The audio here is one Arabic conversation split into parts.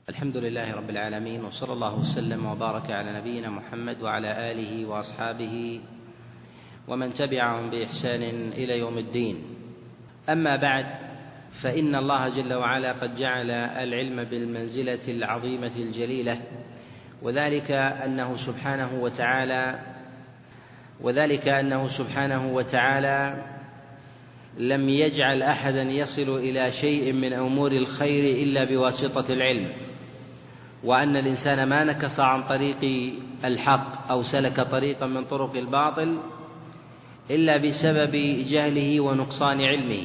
الحمد لله رب العالمين، وصلى الله وسلم وبارك على نبينا محمد وعلى آله وأصحابه ومن تبعهم بإحسان إلى يوم الدين. أما بعد، فإن الله جل وعلا قد جعل العلم بالمنزلة العظيمة الجليلة، وذلك أنه سبحانه وتعالى لم يجعل أحدا يصل إلى شيء من أمور الخير إلا بواسطة العلم، وأن الإنسان ما نكص عن طريق الحق أو سلك طريقا من طرق الباطل إلا بسبب جهله ونقصان علمه.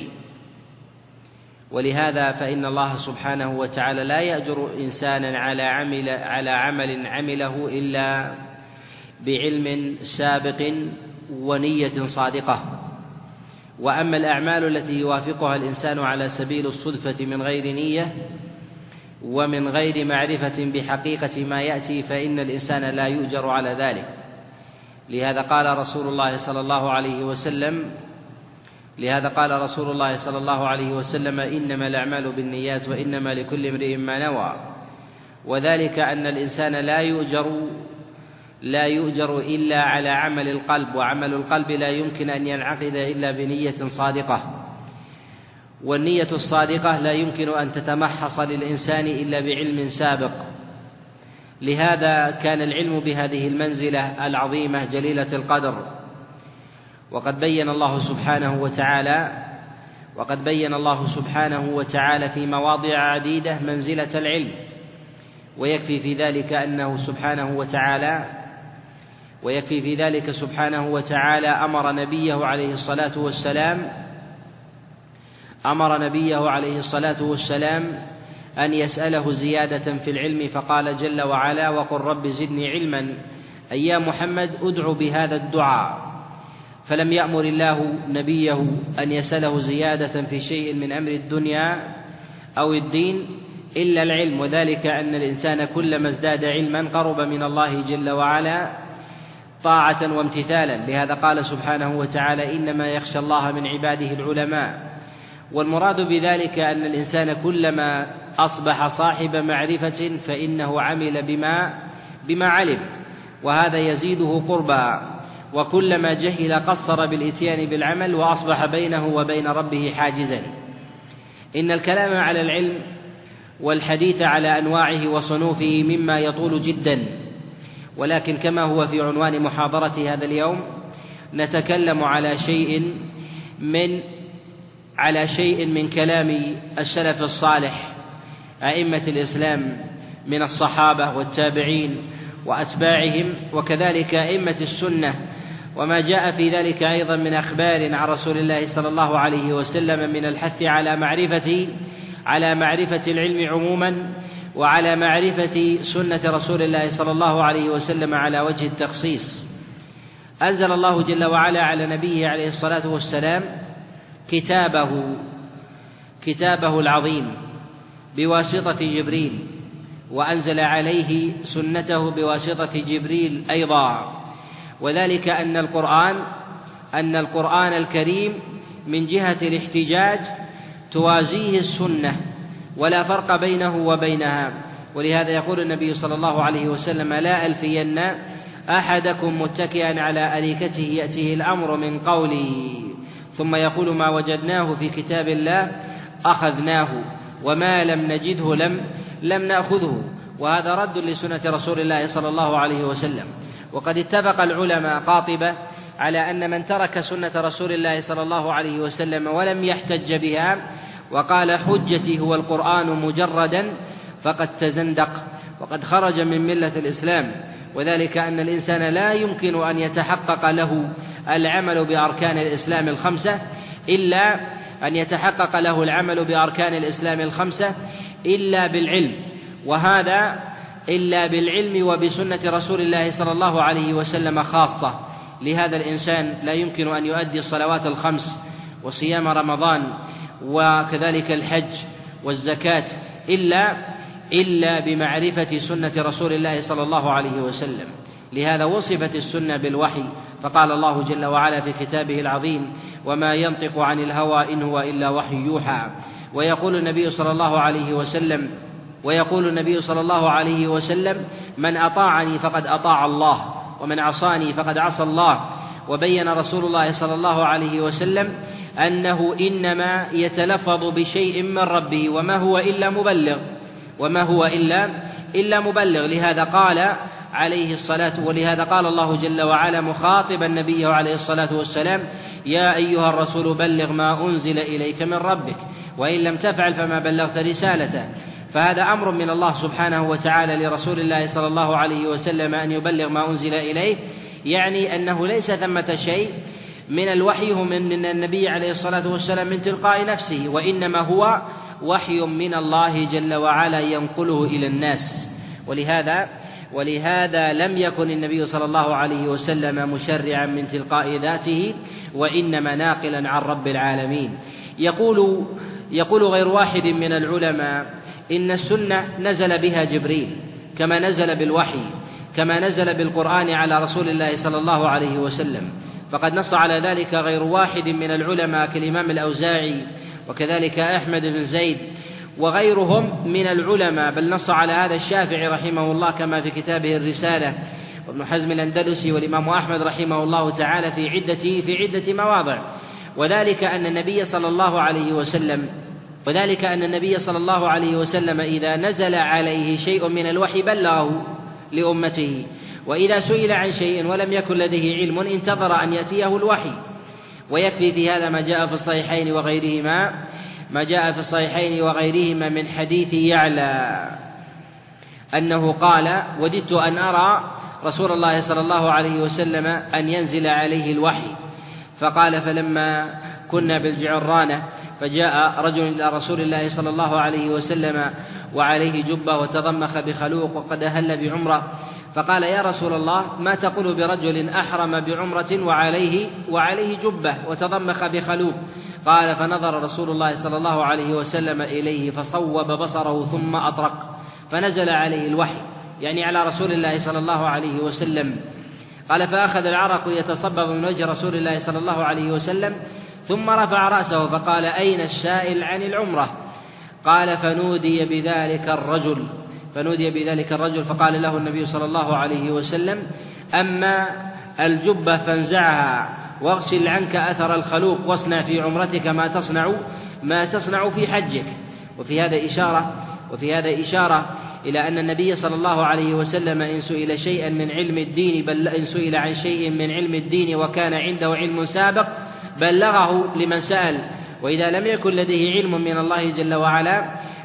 ولهذا فإن الله سبحانه وتعالى لا يأجر إنسانا على عمل عمله إلا بعلم سابق ونية صادقة. وأما الأعمال التي يوافقها الإنسان على سبيل الصدفة من غير نية ومن غير معرفة بحقيقة ما يأتي، فإن الإنسان لا يؤجر على ذلك. لهذا قال رسول الله صلى الله عليه وسلم: إنما الأعمال بالنيات وإنما لكل امرئ ما نوى. وذلك أن الإنسان لا يؤجر إلا على عمل القلب، وعمل القلب لا يمكن أن ينعقد إلا بنية صادقة، والنية الصادقة لا يمكن أن تتمحص للإنسان إلا بعلم سابق. لهذا كان العلم بهذه المنزلة العظيمة جليلة القدر. وقد بين الله سبحانه وتعالى في مواضع عديدة منزلة العلم، ويكفي في ذلك سبحانه وتعالى أمر نبيه عليه الصلاة والسلام أن يسأله زيادة في العلم، فقال جل وعلا: وقل رب زدني علما، أي يا محمد ادع بهذا الدعاء. فلم يأمر الله نبيه أن يسأله زيادة في شيء من أمر الدنيا أو الدين إلا العلم، وذلك أن الإنسان كلما ازداد علما قرب من الله جل وعلا طاعة وامتثالا. لهذا قال سبحانه وتعالى: إنما يخشى الله من عباده العلماء. والمراد بذلك أن الإنسان كلما أصبح صاحب معرفة فإنه عمل بما علم، وهذا يزيده قربا، وكلما جهل قصر بالإتيان بالعمل وأصبح بينه وبين ربه حاجزا. إن الكلام على العلم والحديث على أنواعه وصنوفه مما يطول جدا، ولكن كما هو في عنوان محاضرة هذا اليوم، نتكلم على شيء من كلام السلف الصالح أئمة الإسلام من الصحابة والتابعين وأتباعهم، وكذلك أئمة السنة، وما جاء في ذلك أيضا من أخبار عن رسول الله صلى الله عليه وسلم من الحث على معرفة العلم عموما، وعلى معرفة سنة رسول الله صلى الله عليه وسلم على وجه التخصيص. أنزل الله جل وعلا على نبيه عليه الصلاة والسلام كتابه العظيم بواسطة جبريل، وأنزل عليه سنته بواسطة جبريل أيضا، وذلك أن القرآن الكريم من جهة الاحتجاج توازيه السنة ولا فرق بينه وبينها. ولهذا يقول النبي صلى الله عليه وسلم: لا ألفين أحدكم متكئا على أريكته يأتيه الأمر من قولي، ثم يقول: ما وجدناه في كتاب الله أخذناه، وما لم نجده لم نأخذه. وهذا رد لسنة رسول الله صلى الله عليه وسلم. وقد اتفق العلماء قاطبة على أن من ترك سنة رسول الله صلى الله عليه وسلم ولم يحتج بها وقال حجتي هو القرآن مجردا فقد تزندق وقد خرج من ملة الإسلام. وذلك أن الإنسان لا يمكن أن يتحقق له العمل بأركان الإسلام الخمسة إلا بالعلم، وهذا إلا بالعلم وبسنة رسول الله صلى الله عليه وسلم خاصة. لهذا الإنسان لا يمكن أن يؤدي الصلوات الخمس وصيام رمضان وكذلك الحج والزكاة إلا بمعرفة سنة رسول الله صلى الله عليه وسلم. لهذا وصفت السنة بالوحي، فقال الله جل وعلا في كتابه العظيم: وما ينطق عن الهوى إن هو إلا وحي يوحى. ويقول النبي صلى الله عليه وسلم ويقول النبي صلى الله عليه وسلم: من أطاعني فقد أطاع الله، ومن عصاني فقد عصى الله. وبين رسول الله صلى الله عليه وسلم أنه إنما يتلفظ بشيء من ربه وما هو إلا مبلغ. لهذا قال عليه الصلاة، ولهذا قال الله جل وعلا مخاطبا نبيه عليه الصلاة والسلام: يا أيها الرسول بلغ ما أنزل إليك من ربك، وإن لم تفعل فما بلغت رسالته. فهذا أمر من الله سبحانه وتعالى لرسول الله صلى الله عليه وسلم أن يبلغ ما أنزل إليه، يعني أنه ليس ثمة شيء من الوحي من النبي عليه الصلاة والسلام من تلقاء نفسه، وإنما هو وحي من الله جل وعلا ينقله إلى الناس. ولهذا لم يكن النبي صلى الله عليه وسلم مشرعا من تلقاء ذاته، وإنما ناقلا عن رب العالمين. يقول غير واحد من العلماء إن السنة نزل بها جبريل كما نزل بالوحي، كما نزل بالقرآن على رسول الله صلى الله عليه وسلم. فقد نص على ذلك غير واحد من العلماء كالإمام الأوزاعي وكذلك أحمد بن زيد وغيرهم من العلماء، بل نص على هذا الشافعي رحمه الله كما في كتابه الرسالة، وابن حزم الأندلسي، والإمام أحمد رحمه الله تعالى في عدة مواضع. وذلك أن النبي صلى الله عليه وسلم إذا نزل عليه شيء من الوحي بلغه لأمته، وإذا سئل عن شيء ولم يكن لديه علم انتظر أن يأتيه الوحي. ويكفي في هذا ما جاء في الصحيحين وغيرهما من حديث يعلى أنه قال: وددت أن أرى رسول الله صلى الله عليه وسلم أن ينزل عليه الوحي. فقال: فلما كنا بالجعرانة فجاء رجل إلى رسول الله صلى الله عليه وسلم وعليه جبة وتضمخ بخلوق وقد أهل بعمرة، فقال: يا رسول الله، ما تقول برجل أحرم بعمرة وعليه جبة وتضمخ بخلوق؟ قال: فنظر رسول الله صلى الله عليه وسلم إليه فصوب بصره ثم أطرق، فنزل عليه الوحي، يعني على رسول الله صلى الله عليه وسلم. قال: فأخذ العرق يتصبب من وجه رسول الله صلى الله عليه وسلم، ثم رفع رأسه فقال: أين السائل عن العمرة؟ قال: فنودي بذلك الرجل فقال له النبي صلى الله عليه وسلم: أما الجبة فانزعها واغسل عنك أثر الخلوق واصنع في عمرتك ما تصنع في حجك. وفي هذا إشارة إلى أن النبي صلى الله عليه وسلم إن سئل عن شيء من علم الدين وكان عنده علم سابق بلغه لمن سأل، وإذا لم يكن لديه علم من الله جل وعلا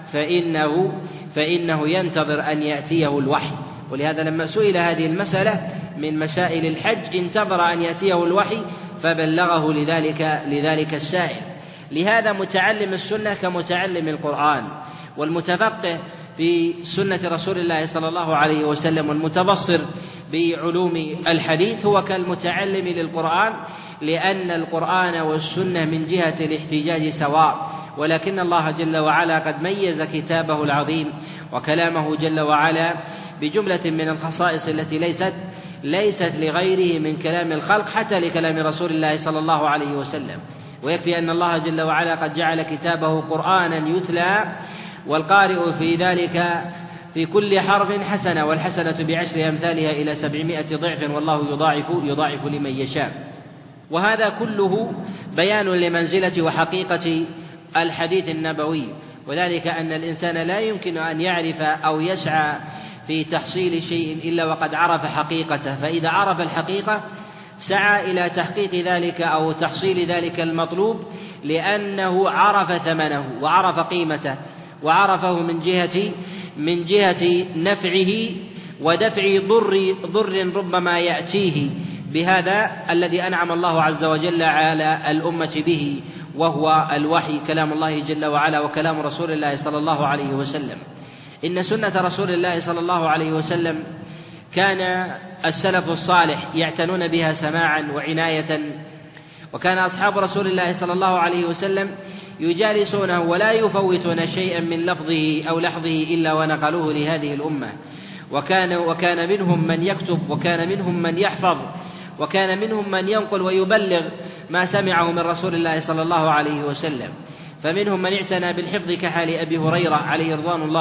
فإنه ينتظر أن يأتيه الوحي. ولهذا لما سئل هذه المسألة من مسائل الحج انتظر أن يأتيه الوحي فبلغه لذلك السائل. لهذا متعلم السنة كمتعلم القرآن، والمتفقه في سنة رسول الله صلى الله عليه وسلم والمتبصر بعلوم الحديث هو كالمتعلم للقرآن، لأن القرآن والسنة من جهة الاحتجاج سواء، ولكن الله جل وعلا قد ميز كتابه العظيم وكلامه جل وعلا بجملة من الخصائص التي ليست لغيره من كلام الخلق حتى لكلام رسول الله صلى الله عليه وسلم. ويكفي أن الله جل وعلا قد جعل كتابه قرآنا يتلى، والقارئ في ذلك في كل حرف حسنة، والحسنة بعشر أمثالها إلى 700 ضعف، والله يضاعف لمن يشاء. وهذا كله بيان لمنزلة وحقيقة الحديث النبوي، وذلك أن الإنسان لا يمكن أن يعرف أو يسعى في تحصيل شيء إلا وقد عرف حقيقته، فإذا عرف الحقيقة سعى إلى تحقيق ذلك أو تحصيل ذلك المطلوب، لأنه عرف ثمنه وعرف قيمته وعرفه من جهة نفعه ودفع ضر ربما يأتيه بهذا الذي أنعم الله عز وجل على الأمة به، وهو الوحي، كلام الله جل وعلا وكلام رسول الله صلى الله عليه وسلم. إن سنة رسول الله صلى الله عليه وسلم كان السلف الصالح يعتنون بها سماعا وعناية، وكان أصحاب رسول الله صلى الله عليه وسلم يجالسونه ولا يفوتون شيئا من لفظه أو لحظه إلا ونقلوه لهذه الأمة. وكان منهم من يكتب، وكان منهم من يحفظ، وكان منهم من ينقل ويبلغ ما سمعه من رسول الله صلى الله عليه وسلم. فمنهم من اعتنى بالحفظ كحال أبي هريرة عليه رضوان الله،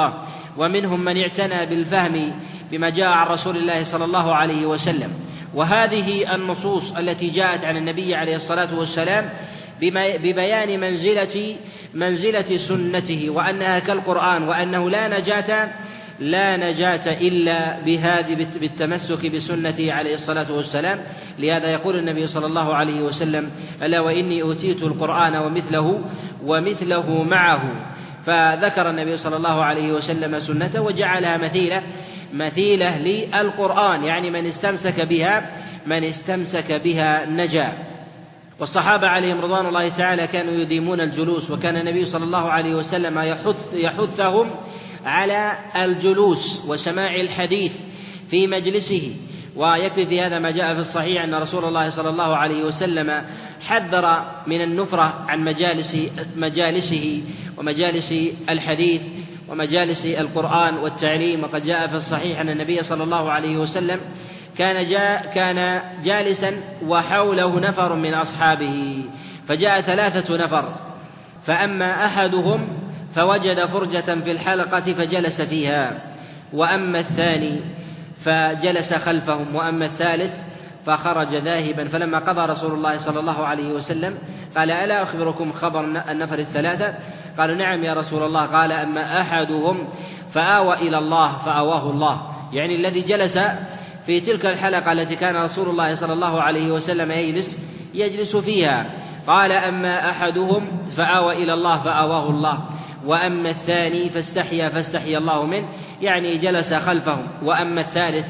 ومنهم من اعتنى بالفهم بما جاء عن رسول الله صلى الله عليه وسلم. وهذه النصوص التي جاءت عن النبي عليه الصلاة والسلام ببيان منزلة سنته وأنها كالقرآن، وأنه لا نجاة إلا بالتمسك بسنته عليه الصلاة والسلام. لهذا يقول النبي صلى الله عليه وسلم: ألا وإني أوتيت القرآن ومثله معه. فذكر النبي صلى الله عليه وسلم سنته وجعلها مثيلة للقرآن، يعني من استمسك بها نجا. والصحابة عليهم رضوان الله تعالى كانوا يديمون الجلوس، وكان النبي صلى الله عليه وسلم يحثهم على الجلوس وسماع الحديث في مجلسه. ويكفي في هذا ما جاء في الصحيح أن رسول الله صلى الله عليه وسلم حذر من النفرة عن مجالسه ومجالس الحديث ومجالس القرآن والتعليم. وقد جاء في الصحيح أن النبي صلى الله عليه وسلم كان جالسا وحوله نفر من أصحابه، فجاء 3 نفر، فأما أحدهم فوجد فرجة في الحلقة فجلس فيها، وأما الثاني فجلس خلفهم، وأما الثالث فخرج ذاهبا. فلما قضى رسول الله صلى الله عليه وسلم قال: ألا أخبركم خبر النفر 3؟ قالوا: نعم يا رسول الله. قال: أما أحدهم فآوى إلى الله فآواه الله، يعني الذي جلس في تلك الحلقة التي كان رسول الله صلى الله عليه وسلم يجلس فيها. قال: أما أحدهم فآوى إلى الله فآواه الله، وأما الثاني فاستحيا الله منه، يعني جلس خلفهم، وأما الثالث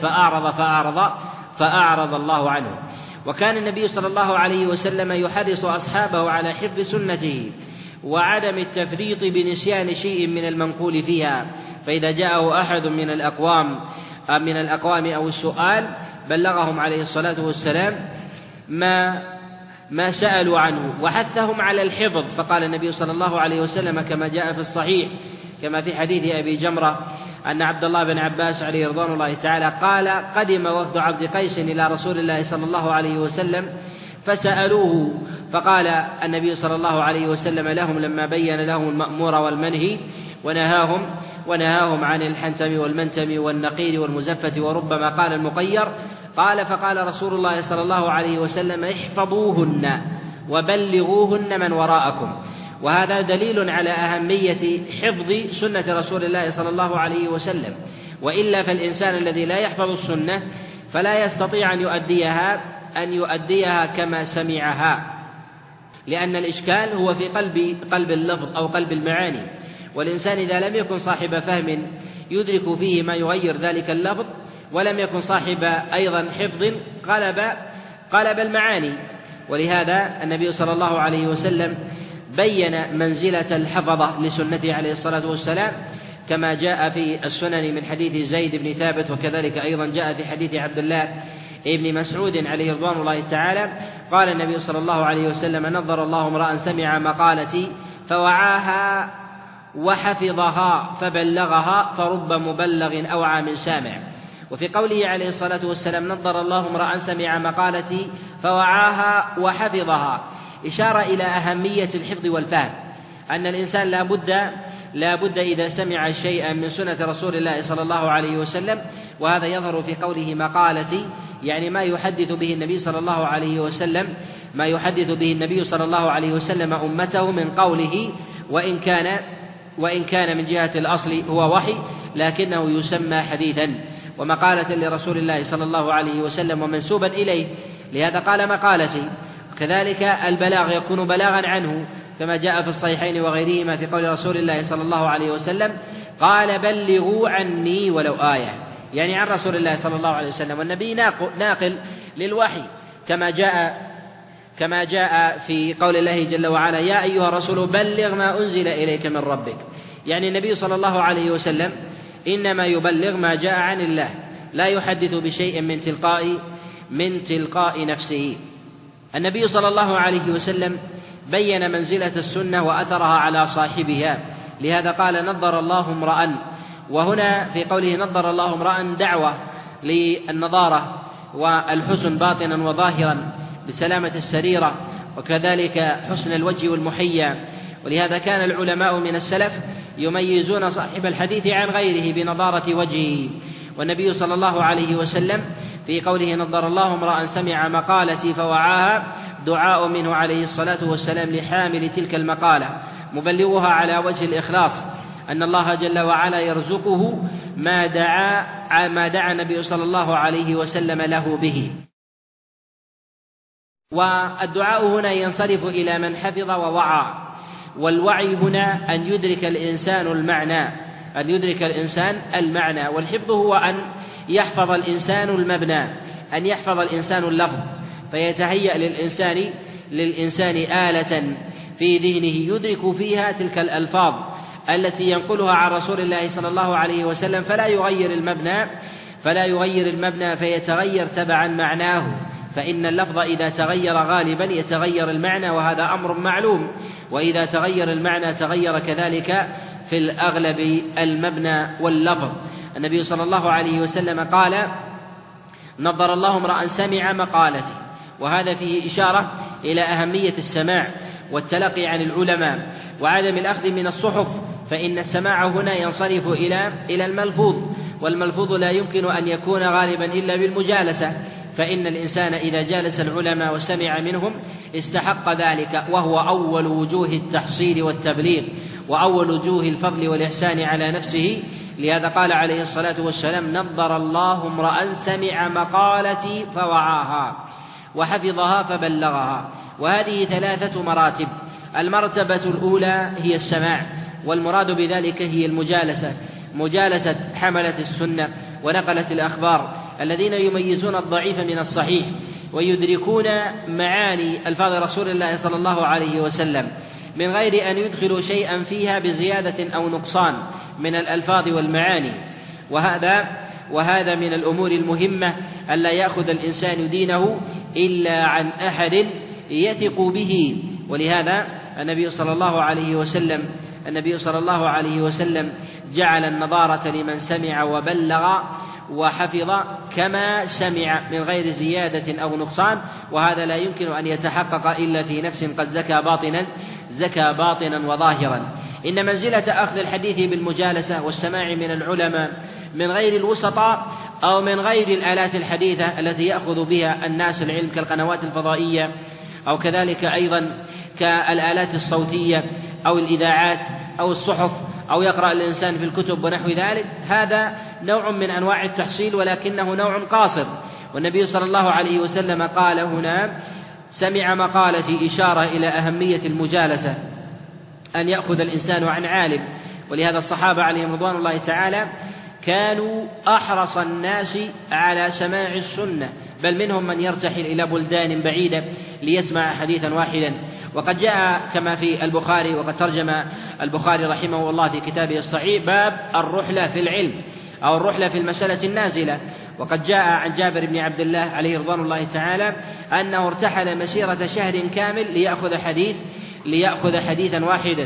فأعرض الله عنه. وكان النبي صلى الله عليه وسلم يحرص أصحابه على حفظ سنته وعدم التفريط بنسيان شيء من المنقول فيها، فإذا جاءه أحد من الأقوام أو السؤال بلغهم عليه الصلاة والسلام ما سألوا عنه، وحثهم على الحفظ. فقال النبي صلى الله عليه وسلم كما جاء في الصحيح كما في حديث أبي جمرة أن عبد الله بن عباس عليه رضوان الله تعالى قال: قدم وفد عبد قيس إلى رسول الله صلى الله عليه وسلم فسألوه، فقال النبي صلى الله عليه وسلم لهم لما بين لهم المأمور والمنهي ونهاهم عن الحنتم والمنتم والنقير والمزفة وربما قال المقير. فقال رسول الله صلى الله عليه وسلم: احفظوهن وبلغوهن من وراءكم. وهذا دليل على أهمية حفظ سنة رسول الله صلى الله عليه وسلم، وإلا فالإنسان الذي لا يحفظ السنة فلا يستطيع أن يؤديها كما سمعها، لأن الإشكال هو في قلب اللفظ أو قلب المعاني. والإنسان إذا لم يكن صاحب فهم يدرك فيه ما يغير ذلك اللفظ، ولم يكن صاحب أيضا حفظ قلب المعاني. ولهذا النبي صلى الله عليه وسلم بين منزلة الحفظة لسنته عليه الصلاة والسلام كما جاء في السنن من حديث زيد بن ثابت، وكذلك أيضا جاء في حديث عبد الله ابن مسعود عليه رضوان الله تعالى قال النبي صلى الله عليه وسلم: نظر الله امرأ سمع مقالتي فوعاها وحفظها فبلغها فرب مبلغ أوعى من سامع. وفي قوله عليه الصلاة والسلام: نظر الله امرأ سمع مقالتي فوعاها وحفظها، إشارة إلى أهمية الحفظ والفهم، أن الإنسان لا بد إذا سمع شيئا من سنة رسول الله صلى الله عليه وسلم، وهذا يظهر في قوله مقالتي، يعني ما يحدث به النبي صلى الله عليه وسلم أمته من قوله، وإن كان من جهة الأصل هو وحي لكنه يسمى حديثا ومقالة لرسول الله صلى الله عليه وسلم ومنسوبا إليه، لهذا قال مقالتي. كذلك البلاغ يكون بلاغا عنه كما جاء في الصحيحين وغيرهما في قول رسول الله صلى الله عليه وسلم: قال: بلغوا عني ولو آية، يعني عن رسول الله صلى الله عليه وسلم. والنبي ناقل للوحي كما جاء في قول الله جل وعلا: يا أيها الرسول بلغ ما أنزل إليك من ربك. يعني النبي صلى الله عليه وسلم إنما يبلغ ما جاء عن الله، لا يحدث بشيء من تلقاء نفسه. النبي صلى الله عليه وسلم بين منزلة السنة وأثرها على صاحبها، لهذا قال: نظر الله امرأ. وهنا في قوله نظر الله امرأ دعوة للنظارة والحسن باطنا وظاهرا بسلامة السريرة، وكذلك حسن الوجه والمحيا. ولهذا كان العلماء من السلف يميزون صاحب الحديث عن غيره بنضارة وجهه. والنبي صلى الله عليه وسلم في قوله نضر الله امرأ سمع مقالتي فوعاها دعاء منه عليه الصلاة والسلام لحامل تلك المقالة مبلغها على وجه الإخلاص أن الله جل وعلا يرزقه ما دعا النبي صلى الله عليه وسلم له به. والدعاء هنا ينصرف إلى من حفظ ووعى، والوعي هنا أن يدرك الإنسان المعنى، والحفظ هو أن يحفظ الإنسان المبنى، أن يحفظ الإنسان اللفظ، فيتهيأ للإنسان آلة في ذهنه يدرك فيها تلك الألفاظ التي ينقلها عن رسول الله صلى الله عليه وسلم، فلا يغير المبنى فيتغير تبعا معناه، فإن اللفظ إذا تغير غالبا يتغير المعنى، وهذا أمر معلوم، وإذا تغير المعنى تغير كذلك في الأغلب المبنى واللفظ. النبي صلى الله عليه وسلم قال نضر الله امرأ سمع مقالتي، وهذا فيه إشارة إلى أهمية السماع والتلقي عن العلماء وعدم الأخذ من الصحف، فإن السماع هنا ينصرف إلى الملفوظ، والملفوظ لا يمكن أن يكون غالبا إلا بالمجالسة، فإن الإنسان إذا جالس العلماء وسمع منهم استحق ذلك، وهو أول وجوه التحصيل والتبليغ وأول وجوه الفضل والإحسان على نفسه. لهذا قال عليه الصلاة والسلام نضر الله امرأ سمع مقالتي فوعاها وحفظها فبلغها. وهذه 3 مراتب. المرتبة الأولى هي السماع، والمراد بذلك هي مجالسة حملة السنة ونقلة الأخبار الذين يميزون الضعيف من الصحيح، ويدركون معاني ألفاظ رسول الله صلى الله عليه وسلم من غير أن يدخلوا شيئا فيها بزيادة أو نقصان من الألفاظ والمعاني. وهذا من الأمور المهمة ألا يأخذ الإنسان دينه إلا عن أحد يثق به. ولهذا النبي صلى الله عليه وسلم جعل النظارة لمن سمع وبلغ وحفظ كما سمع من غير زيادة أو نقصان، وهذا لا يمكن أن يتحقق إلا في نفس قد زكى باطنا وظاهرا. إن منزلة أخذ الحديث بالمجالسة والسماع من العلماء من غير الوسطاء أو من غير الآلات الحديثة التي يأخذ بها الناس العلم كالقنوات الفضائية، أو كذلك أيضا كالآلات الصوتية أو الإذاعات أو الصحف، أو يقرأ الإنسان في الكتب ونحو ذلك، هذا نوع من أنواع التحصيل ولكنه نوع قاصر. والنبي صلى الله عليه وسلم قال هنا سمع مقالتي، إشارة إلى أهمية المجالسة، أن يأخذ الإنسان عن عالم. ولهذا الصحابة عليهم رضوان الله تعالى كانوا أحرص الناس على سماع السنة، بل منهم من يرتحل إلى بلدان بعيدة ليسمع حديثا واحدا. وقد جاء كما في البخاري، وقد ترجم البخاري رحمه الله في كتابه الصحيح باب الرحلة في العلم أو الرحلة في المسألة النازلة. وقد جاء عن جابر بن عبد الله عليه رضوان الله تعالى أنه ارتحل مسيرة شهر كامل ليأخذ حديثا واحدا،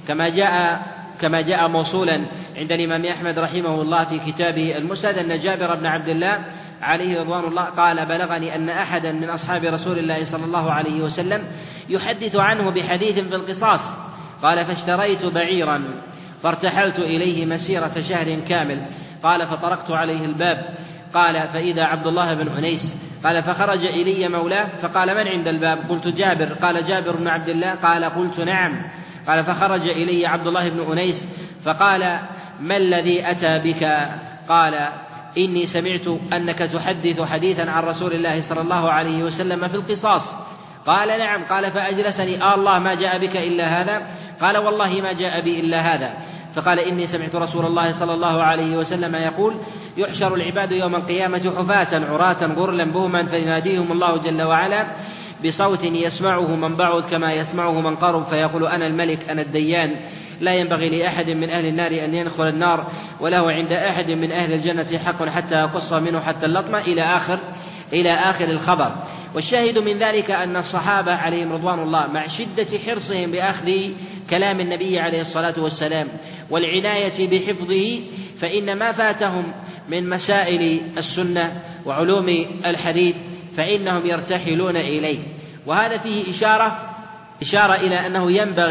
كما جاء موصولا عند الإمام أحمد رحمه الله في كتابه المسند أن جابر بن عبد الله عليه رضوان الله قال بلغني أن أحدا من أصحاب رسول الله صلى الله عليه وسلم يحدث عنه بحديث في القصاص، قال فاشتريت بعيرا فارتحلت إليه مسيرة شهر كامل، قال فطرقت عليه الباب، قال فإذا عبد الله بن أنيس، قال فخرج إلي مولاه فقال من عند الباب؟ قلت جابر، قال جابر بن عبد الله، قال قلت نعم، قال فخرج إلي عبد الله بن أنيس فقال ما الذي أتى بك؟ قال إني سمعت أنك تحدث حديثا عن رسول الله صلى الله عليه وسلم في القصاص. قال نعم، قال فأجلسني الله ما جاء بك إلا هذا؟ قال والله ما جاء بي إلا هذا. فقال إني سمعت رسول الله صلى الله عليه وسلم يقول يحشر العباد يوم القيامة حفاة عراة غرلا بهما فيناديهم الله جل وعلا بصوت يسمعه من بعد كما يسمعه من قرب، فيقول أنا الملك أنا الديان، لا ينبغي لأحد من أهل النار أن يدخل النار وله عند أحد من أهل الجنة حق حتى يقص منه حتى اللطمة إلى آخر الخبر. والشاهد من ذلك أن الصحابة عليهم رضوان الله مع شدة حرصهم بأخذ كلام النبي عليه الصلاة والسلام والعناية بحفظه، فإن ما فاتهم من مسائل السنة وعلوم الحديث فإنهم يرتحلون إليه. وهذا فيه إشارة إلى أنه ينبغي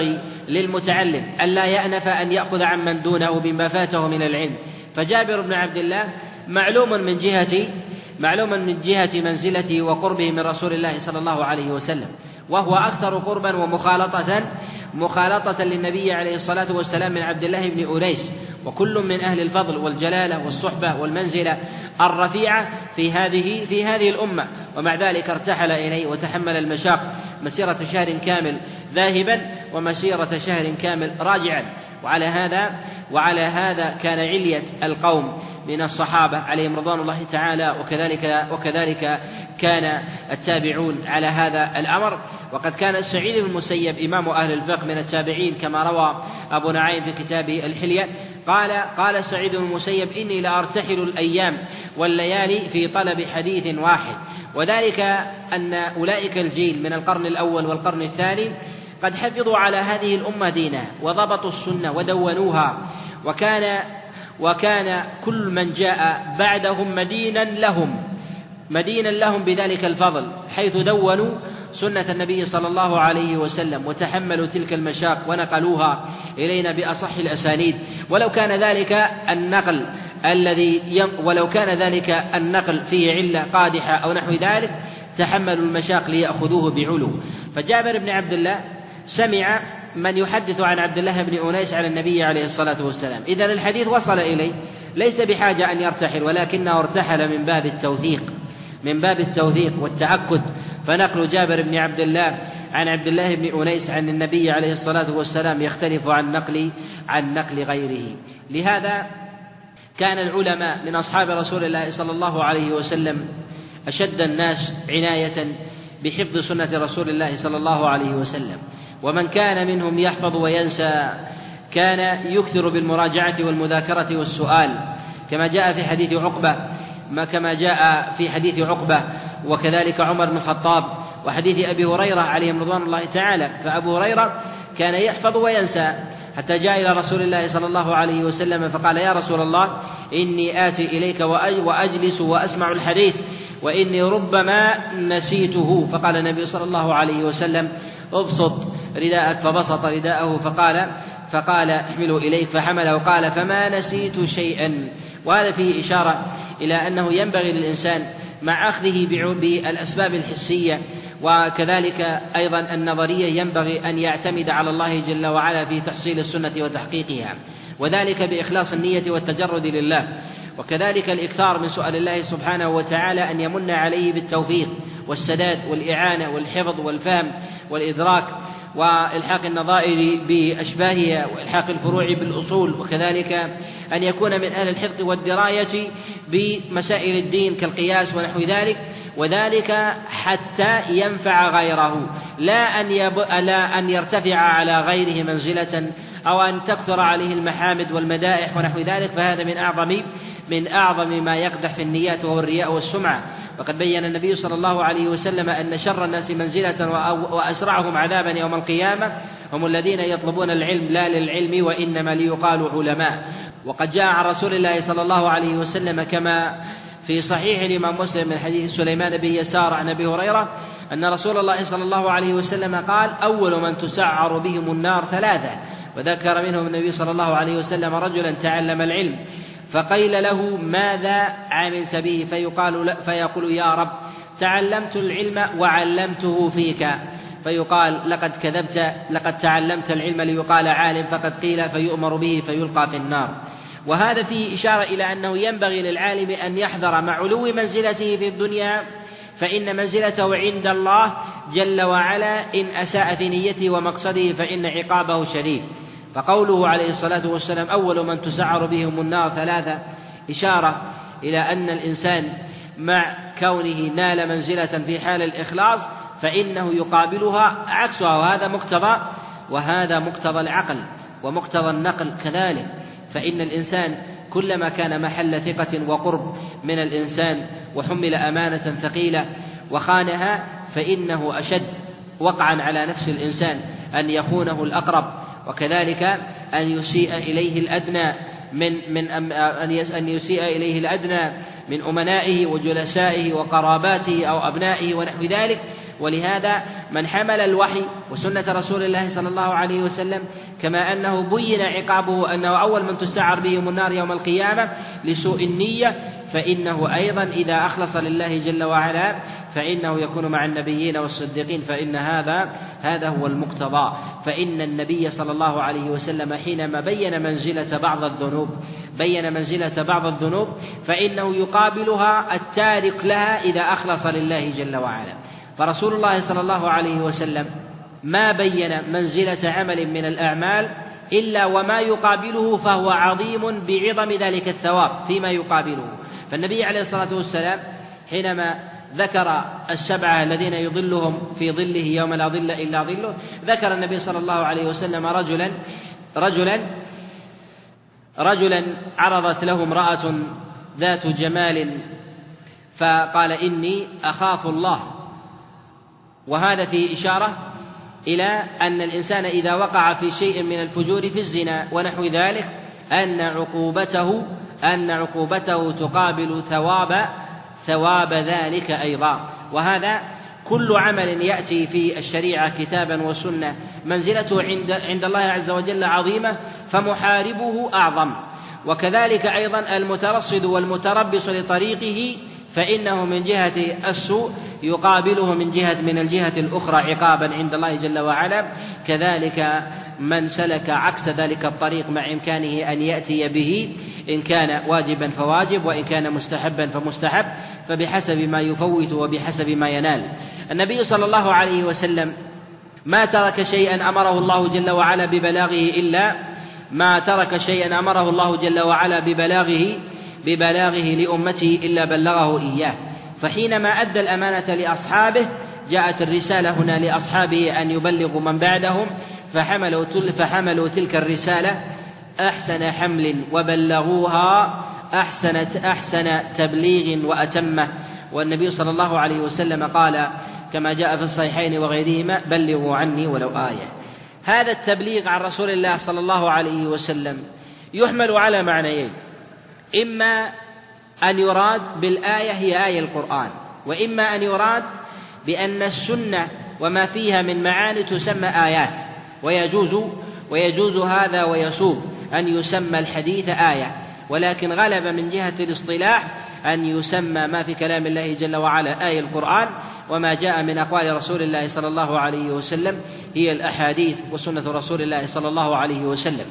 للمتعلم ألا يأنف أن يأخذ عمن دونه بما فاته من العلم. فجابر بن عبد الله معلوم من جهة منزلته وقربه من رسول الله صلى الله عليه وسلم، وهو أكثر قربا ومخالطة للنبي عليه الصلاة والسلام من عبد الله بن أنيس، وكل من أهل الفضل والجلالة والصحبة والمنزلة الرفيعة في هذه الأمة، ومع ذلك ارتحل إليه وتحمل المشاق مسيرة شهر كامل ذاهبا ومسيرة شهر كامل راجعا. وعلى هذا كان علية القوم من الصحابة عليهم رضوان الله تعالى، وكذلك كان التابعون على هذا الأمر. وقد كان سعيد بن المسيب إمام أهل الفقه من التابعين كما روى أبو نعيم في كتابه الحلية قال سعيد بن المسيب: إني لأرتحل الأيام والليالي في طلب حديث واحد، وذلك أن أولئك الجيل من القرن الأول والقرن الثاني قد حفظوا على هذه الأمة دينها وضبطوا السنة ودونوها، وكان كل من جاء بعدهم مدينا لهم بذلك الفضل، حيث دونوا سنة النبي صلى الله عليه وسلم وتحملوا تلك المشاق ونقلوها إلينا بأصح الأسانيد. ولو كان ذلك النقل فيه علة قادحة أو نحو ذلك تحملوا المشاق ليأخذوه بعلو. فجابر بن عبد الله سمع من يحدث عن عبد الله بن أنيس على النبي عليه الصلاة والسلام، إذن الحديث وصل إليه، ليس بحاجة أن يرتحل، ولكنه ارتحل من باب التوثيق والتأكد. فنقل جابر بن عبد الله عن عبد الله بن أنيس عن النبي عليه الصلاة والسلام يختلف عن نقل غيره. لهذا كان العلماء من أصحاب رسول الله صلى الله عليه وسلم أشد الناس عناية بحفظ سنة رسول الله صلى الله عليه وسلم، ومن كان منهم يحفظ وينسى كان يكثر بالمراجعة والمذاكرة والسؤال، كما جاء في حديث عقبة وكذلك عمر بن الخطاب وحديث أبي هريرة عليهم رضوان الله تعالى. فأبو هريرة كان يحفظ وينسى حتى جاء إلى رسول الله صلى الله عليه وسلم فقال: يا رسول الله، إني آتي إليك وأجلس وأسمع الحديث وإني ربما نسيته. فقال النبي صلى الله عليه وسلم: ابسط رداءك، فبسط رداءه فقال: احمله إليك، فحمله. قال: فما نسيت شيئا. وهذا فيه إشارة إلى أنه ينبغي للإنسان مع أخذه بالأسباب الحسية وكذلك أيضا النظرية ينبغي أن يعتمد على الله جل وعلا في تحصيل السنة وتحقيقها، وذلك بإخلاص النية والتجرد لله، وكذلك الإكثار من سؤال الله سبحانه وتعالى أن يمن عليه بالتوفيق والسداد والإعانة والحفظ والفهم والإدراك وإلحاق النظائر بأشباهها وإلحاق الفروع بالأصول، وكذلك أن يكون من أهل الحفظ والدراية بمسائل الدين كالقياس ونحو ذلك، وذلك حتى ينفع غيره، لا أن يرتفع على غيره منزلة أو أن تكثر عليه المحامد والمدائح ونحو ذلك، فهذا من أعظم ما يقدح في النيات وهو الرياء والسمعة. وقد بين النبي صلى الله عليه وسلم أن شر الناس منزلة وأسرعهم عذابا يوم القيامة هم الذين يطلبون العلم لا للعلم وإنما ليقالوا علماء. وقد جاء عن رسول الله صلى الله عليه وسلم كما في صحيح الإمام مسلم من حديث سليمان بن يسار عن أبي هريرة أن رسول الله صلى الله عليه وسلم قال: أول من تسعر بهم النار ثلاثة، وذكر منهم النبي صلى الله عليه وسلم رجلا تعلم العلم فقيل له: ماذا عملت به؟ فيقول: يا رب، تعلمت العلم وعلمته فيك. فيقال: لقد كذبت، لقد تعلمت العلم ليقال عالم، فقد قيل فيؤمر به فيلقى في النار. وهذا فيه إشارة إلى أنه ينبغي للعالم أن يحذر مع علو منزلته في الدنيا، فإن منزلته عند الله جل وعلا إن أساء في نيته ومقصده فإن عقابه شديد. فقوله عليه الصلاة والسلام: أول من تسعر بهم النار ثلاثة، إشارة إلى أن الإنسان مع كونه نال منزلة في حال الإخلاص فإنه يقابلها عكسها، وهذا مقتضى العقل ومقتضى النقل كذلك. فإن الإنسان كلما كان محل ثقة وقرب من الإنسان وحمل أمانة ثقيلة وخانها فإنه أشد وقعا على نفس الإنسان أن يخونه الأقرب، وكذلك أن يسيء إليه الأدنى من أمنائه وجلسائه وقراباته أو أبنائه ونحو ذلك. ولهذا من حمل الوحي وسنة رسول الله صلى الله عليه وسلم كما أنه بين عقابه أنه أول من تسعر بهم النار يوم القيامة لسوء النية، فإنه أيضا إذا أخلص لله جل وعلا فإنه يكون مع النبيين والصديقين، فإن هذا هو المقتضى. فإن النبي صلى الله عليه وسلم حينما بين منزلة بعض الذنوب فإنه يقابلها التارك لها إذا أخلص لله جل وعلا. فرسول الله صلى الله عليه وسلم ما بين منزلة عمل من الأعمال إلا وما يقابله فهو عظيم بعظم ذلك الثواب فيما يقابله. فالنبي عليه الصلاة والسلام حينما ذكر السبعة الذين يظلهم في ظله يوم لا ظل إلا ظله، ذكر النبي صلى الله عليه وسلم رجلا عرضت له امرأة ذات جمال فقال إني أخاف الله. وهذا في إشارة إلى أن الإنسان إذا وقع في شيء من الفجور في الزنا ونحو ذلك أن عقوبته تقابل ثواب ذلك أيضا. وهذا كل عمل يأتي في الشريعة كتابا وسنة منزلته عند الله عز وجل عظيمة فمحاربه أعظم. وكذلك أيضا المترصد والمتربص لطريقه فإنه من جهة السوء يقابله من الجهة الأخرى عقابا عند الله جل وعلا. كذلك من سلك عكس ذلك الطريق مع إمكانه أن يأتي به إن كان واجبا فواجب وإن كان مستحبا فمستحب، فبحسب ما يفوت وبحسب ما ينال. النبي صلى الله عليه وسلم ما ترك شيئا أمره الله جل وعلا ببلاغه إلا ما ترك شيئا أمره الله جل وعلا ببلاغه لأمته إلا بلغه إياه. فحينما أدى الأمانة لأصحابه جاءت الرسالة هنا لأصحابه أن يبلغوا من بعدهم، فحملوا تلك الرسالة أحسن حمل وبلغوها أحسن تبليغ وأتمه. والنبي صلى الله عليه وسلم قال كما جاء في الصحيحين وغيرهما: بلغوا عني ولو آية. هذا التبليغ عن رسول الله صلى الله عليه وسلم يحمل على معنيين: إما أن يراد بالآية هي آية القرآن، وإما أن يراد بأن السنة وما فيها من معاني تسمى آيات، ويجوز هذا ويسوغ أن يسمى الحديث آية، ولكن غلب من جهة الاصطلاح أن يسمى ما في كلام الله جل وعلا آية القرآن، وما جاء من أقوال رسول الله صلى الله عليه وسلم هي الأحاديث وسنة رسول الله صلى الله عليه وسلم.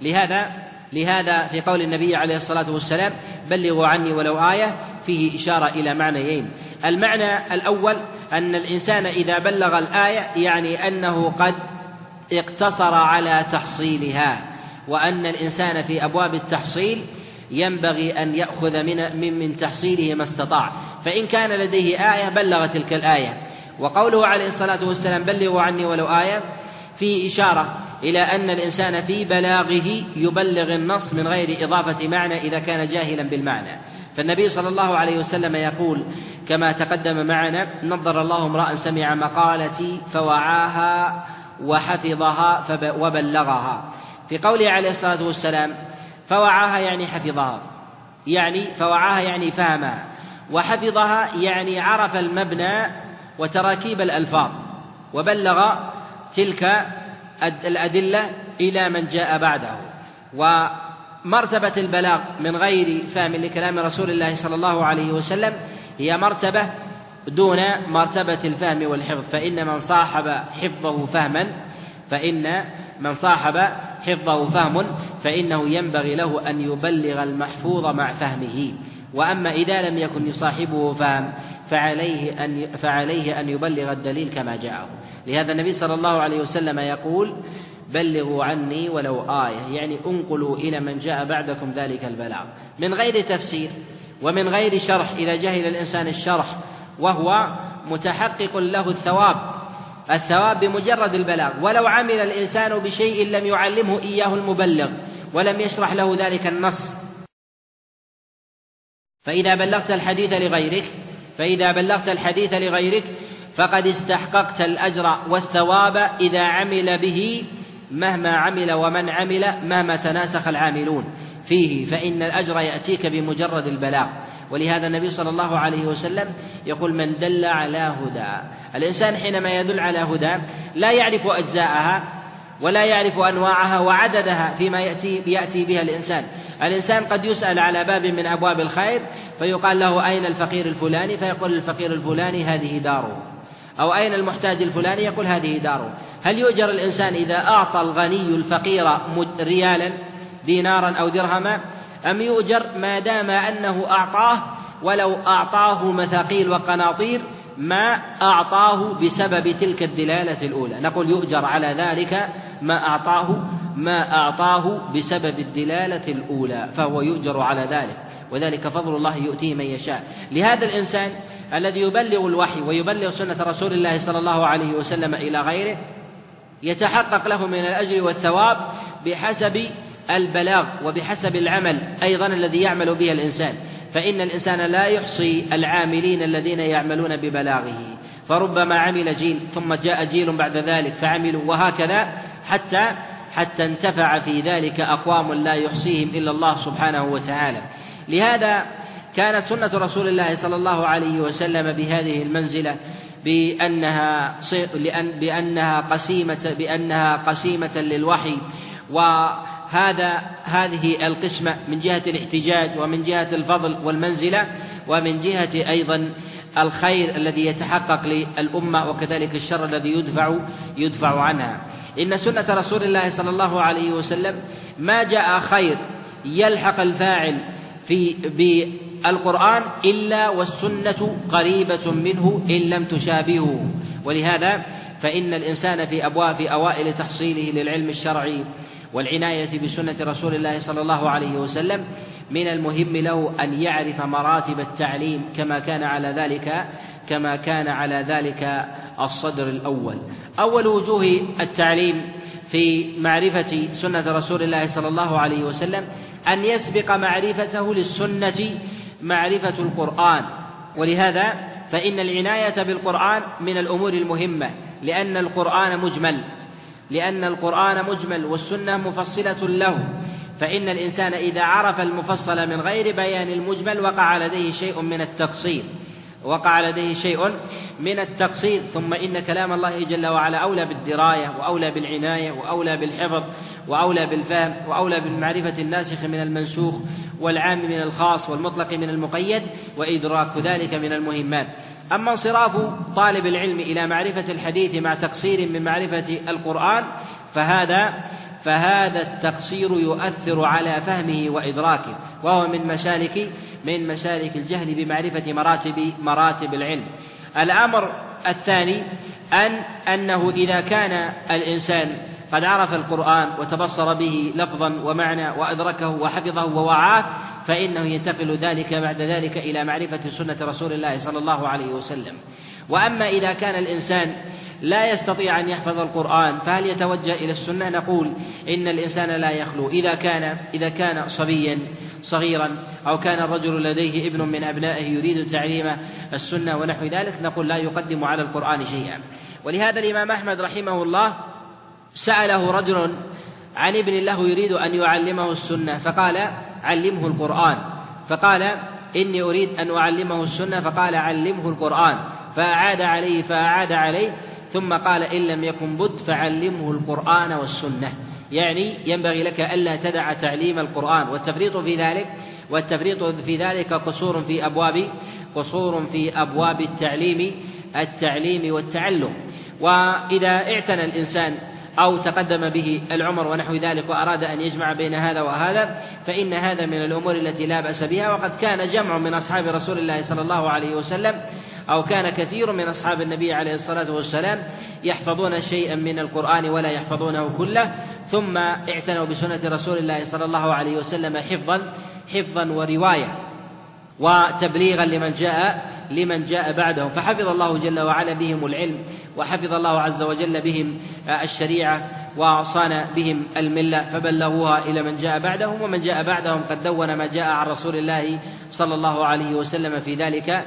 لهذا في قول النبي عليه الصلاة والسلام: بلغوا عني ولو آية، فيه إشارة إلى معنيين: المعنى الأول أن الإنسان إذا بلغ الآية يعني أنه قد اقتصر على تحصيلها، وأن الإنسان في أبواب التحصيل ينبغي أن يأخذ من تحصيله ما استطاع، فإن كان لديه آية بلغ تلك الآية. وقوله عليه الصلاة والسلام: بلغوا عني ولو آية، فيه إشارة إلى أن الإنسان في بلاغه يبلغ النص من غير إضافة معنى إذا كان جاهلا بالمعنى. فالنبي صلى الله عليه وسلم يقول كما تقدم معنا: نضر الله امرأ سمع مقالتي فوعاها وحفظها وبلغها. في قوله عليه الصلاة والسلام: فوعاها يعني حفظها، فوعاها يعني فهمها، وحفظها يعني عرف المبنى وتراكيب الألفاظ، وبلغ تلك الأدلة إلى من جاء بعده. ومرتبة البلاغ من غير فهم لكلام رسول الله صلى الله عليه وسلم هي مرتبة دون مرتبة الفهم والحفظ، فإن من صاحب حفظه فهم فإنه ينبغي له أن يبلغ المحفوظ مع فهمه. وأما إذا لم يكن يصاحبه فهم فعليه أن يبلغ الدليل كما جاءه. لهذا النبي صلى الله عليه وسلم يقول: بلغوا عني ولو آية، يعني انقلوا إلى من جاء بعدكم ذلك البلاغ، من غير تفسير ومن غير شرح إذا جهل الإنسان الشرح وهو متحقق له الثواب بمجرد البلاغ، ولو عمل الإنسان بشيء لم يعلمه إياه المبلغ ولم يشرح له ذلك النص. فإذا بلغت الحديث لغيرك فقد استحققت الأجر والثواب إذا عمل به مهما عمل ومن عمل مهما تناسخ العاملون فيه، فإن الأجر يأتيك بمجرد البلاغ. ولهذا النبي صلى الله عليه وسلم يقول: من دل على هدى. الإنسان حينما يدل على هدى لا يعرف أجزاءها ولا يعرف أنواعها وعددها فيما يأتي بها الإنسان قد يسأل على باب من أبواب الخير فيقال له: أين الفقير الفلاني؟ فيقول الفقير الفلاني: هذه داره. أو أين المحتاج الفلاني؟ يقول: هذه داره. هل يؤجر الإنسان إذا أعطى الغني الفقير ريالا، دينارا أو درهما، أم يؤجر ما دام أنه أعطاه ولو أعطاه مثاقيل وقناطير ما أعطاه بسبب تلك الدلالة الأولى؟ نقول: يؤجر على ذلك ما أعطاه بسبب الدلالة الأولى، فهو يؤجر على ذلك، وذلك فضل الله يؤتيه من يشاء. لهذا الإنسان الذي يبلغ الوحي ويبلغ سنة رسول الله صلى الله عليه وسلم إلى غيره يتحقق له من الأجر والثواب بحسب البلاغ وبحسب العمل أيضا الذي يعمل به الإنسان، فإن الإنسان لا يحصي العاملين الذين يعملون ببلاغه، فربما عمل جيل ثم جاء جيل بعد ذلك فعملوا، وهكذا حتى انتفع في ذلك أقوام لا يحصيهم إلا الله سبحانه وتعالى. لهذا كانت سنة رسول الله صلى الله عليه وسلم بهذه المنزلة بأنها قسيمة للوحي، هذه القسمة من جهة الاحتجاج ومن جهة الفضل والمنزلة ومن جهة أيضا الخير الذي يتحقق للأمة وكذلك الشر الذي يدفع عنها. إن سنة رسول الله صلى الله عليه وسلم ما جاء خير يلحق الفاعل بالقرآن إلا والسنة قريبة منه إن لم تشابهه، ولهذا فإن الإنسان في أوائل تحصيله للعلم الشرعي والعناية بسنة رسول الله صلى الله عليه وسلم من المهم له أن يعرف مراتب التعليم كما كان على ذلك الصدر الأول. أول وجوه التعليم في معرفة سنة رسول الله صلى الله عليه وسلم أن يسبق معرفته للسنة معرفة القرآن، ولهذا فإن العناية بالقرآن من الأمور المهمة، لأن القرآن مجمل والسنة مفصلة له، فإن الإنسان إذا عرف المفصل من غير بيان المجمل وقع لديه شيء من التقصير. ثم إن كلام الله جل وعلا أولى بالدراية وأولى بالعناية وأولى بالحفظ وأولى بالفهم وأولى بالمعرفة الناسخ من المنسوخ والعام من الخاص والمطلق من المقيد، وإدراك ذلك من المهمات. أما انصراف طالب العلم إلى معرفة الحديث مع تقصير من معرفة القرآن فهذا التقصير يؤثر على فهمه وإدراكه، وهو من مسالك الجهل بمعرفة مراتب العلم. الأمر الثاني أنه إذا كان الإنسان قد عرف القرآن وتبصر به لفظا ومعنى وأدركه وحفظه ووعاه، فإنه ينتقل بعد ذلك إلى معرفة سنة رسول الله صلى الله عليه وسلم. وأما إذا كان الإنسان لا يستطيع أن يحفظ القرآن فهل يتوجه إلى السنة؟ نقول إن الإنسان لا يخلو، إذا كان صبيا صغيرا أو كان الرجل لديه ابن من أبنائه يريد تعليم السنة ونحو ذلك، نقول لا يقدم على القرآن شيئا. ولهذا الإمام أحمد رحمه الله سأله رجل عن ابن له يريد أن يعلمه السنة فقال: علمه القرآن. فقال: إني أريد أن أعلمه السنة. فقال: علمه القرآن. فأعاد عليه ثم قال: إن لم يكن بد فعلمه القرآن والسنة. يعني ينبغي لك ألا تدع تعليم القرآن، والتفريط في ذلك قصور في أبواب التعليم والتعلم. وإذا اعتنى الإنسان أو تقدم به العمر ونحو ذلك وأراد أن يجمع بين هذا وهذا فإن هذا من الأمور التي لا بأس بها. وقد كان جمع من أصحاب رسول الله صلى الله عليه وسلم أو كان كثير من أصحاب النبي عليه الصلاة والسلام يحفظون شيئا من القرآن ولا يحفظونه كله، ثم اعتنوا بسنة رسول الله صلى الله عليه وسلم حفظا ورواية وتبليغا لمن جاء بعدهم، فحفظ الله جل وعلا بهم العلم، وحفظ الله عز وجل بهم الشريعة، وصان بهم الملة فبلغوها إلى من جاء بعدهم. ومن جاء بعدهم قد دون ما جاء عن رسول الله صلى الله عليه وسلم في ذلك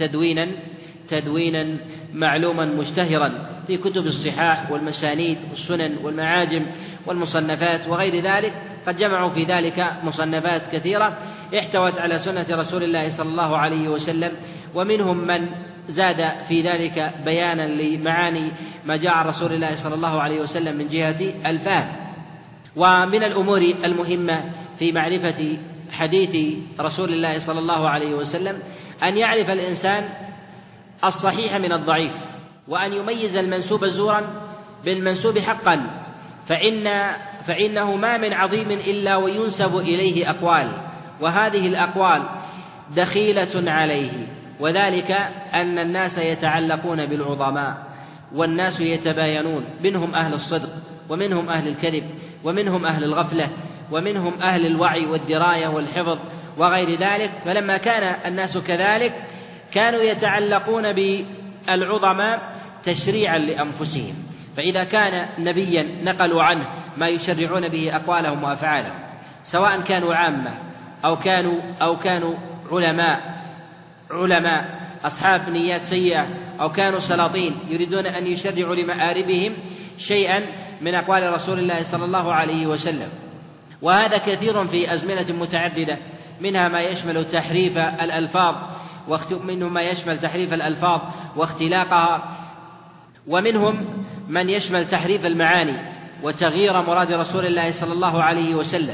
تدوينا معلوما مشتهرا في كتب الصحاح والمسانيد والسنن والمعاجم والمصنفات وغير ذلك، قد جمعوا في ذلك مصنفات كثيرة احتوت على سنة رسول الله صلى الله عليه وسلم، ومنهم من زاد في ذلك بيانا لمعاني ما جاء عن رسول الله صلى الله عليه وسلم من جهة الفهم. ومن الأمور المهمة في معرفة حديث رسول الله صلى الله عليه وسلم أن يعرف الإنسان الصحيح من الضعيف، وأن يميز المنسوب زورا بالمنسوب حقا، فإنه ما من عظيم إلا وينسب إليه أقوال، وهذه الأقوال دخيلة عليه، وذلك أن الناس يتعلقون بالعظماء، والناس يتباينون، منهم أهل الصدق ومنهم أهل الكذب ومنهم أهل الغفلة ومنهم أهل الوعي والدراية والحفظ وغير ذلك. فلما كان الناس كذلك كانوا يتعلقون بالعظماء تشريعا لأنفسهم، فإذا كان نبيا نقلوا عنه ما يشرعون به أقوالهم وأفعالهم، سواء كانوا عامة أو كانوا علماء أصحاب نيات سيئة، أو كانوا سلاطين يريدون أن يشرعوا لمآربهم شيئا من أقوال رسول الله صلى الله عليه وسلم. وهذا كثير في أزمنة متعددة، منها ما يشمل تحريف الألفاظ واختلاقها، ومنهم من يشمل تحريف المعاني وتغيير مراد رسول الله صلى الله عليه وسلم،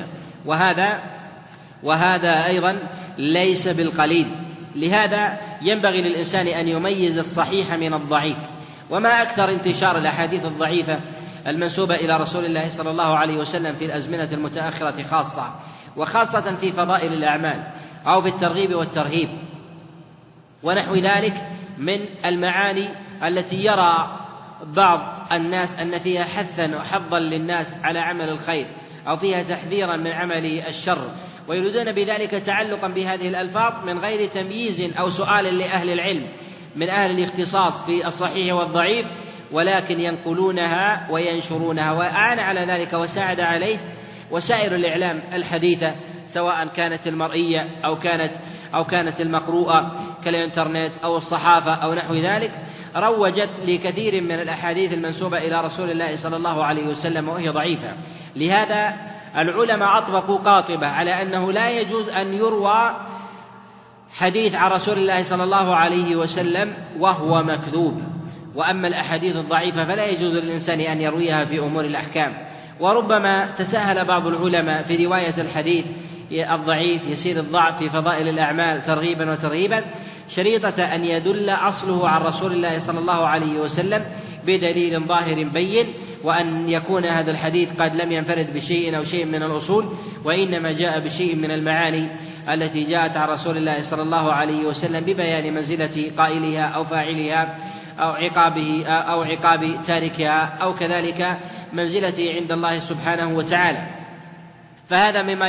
وهذا أيضا ليس بالقليل. لهذا ينبغي للإنسان أن يميز الصحيح من الضعيف. وما أكثر انتشار الأحاديث الضعيفة المنسوبة إلى رسول الله صلى الله عليه وسلم في الأزمنة المتأخرة وخاصة في فضائل الأعمال أو في الترغيب والترهيب ونحو ذلك من المعاني التي يرى بعض الناس أن فيها حثا وحظا للناس على عمل الخير، أو فيها تحذيرا من عمل الشر، ويريدون بذلك تعلقا بهذه الألفاظ من غير تمييز أو سؤال لأهل العلم من أهل الاختصاص في الصحيح والضعيف، ولكن ينقلونها وينشرونها. وأعان على ذلك وساعد عليه وسائر الإعلام الحديثة، سواء كانت المرئية أو كانت المقروءة كالإنترنت أو الصحافة أو نحو ذلك، روجت لكثير من الأحاديث المنسوبة إلى رسول الله صلى الله عليه وسلم وهي ضعيفة. لهذا العلماء أطبقوا قاطبة على أنه لا يجوز أن يروى حديث عن رسول الله صلى الله عليه وسلم وهو مكذوب. وأما الأحاديث الضعيفة فلا يجوز للإنسان أن يرويها في أمور الأحكام. وربما تساهل بعض العلماء في رواية الحديث الضعيف يسير الضعف في فضائل الأعمال ترغيبا وترهيبا، شريطة أن يدل أصله عن رسول الله صلى الله عليه وسلم بدليل ظاهر بين، وأن يكون هذا الحديث قد لم ينفرد بشيء أو شيء من الأصول، وإنما جاء بشيء من المعاني التي جاءت عن رسول الله صلى الله عليه وسلم ببيان منزلة قائلها أو فاعلها أو عقاب تاركها، أو كذلك منزلته عند الله سبحانه وتعالى. فهذا مما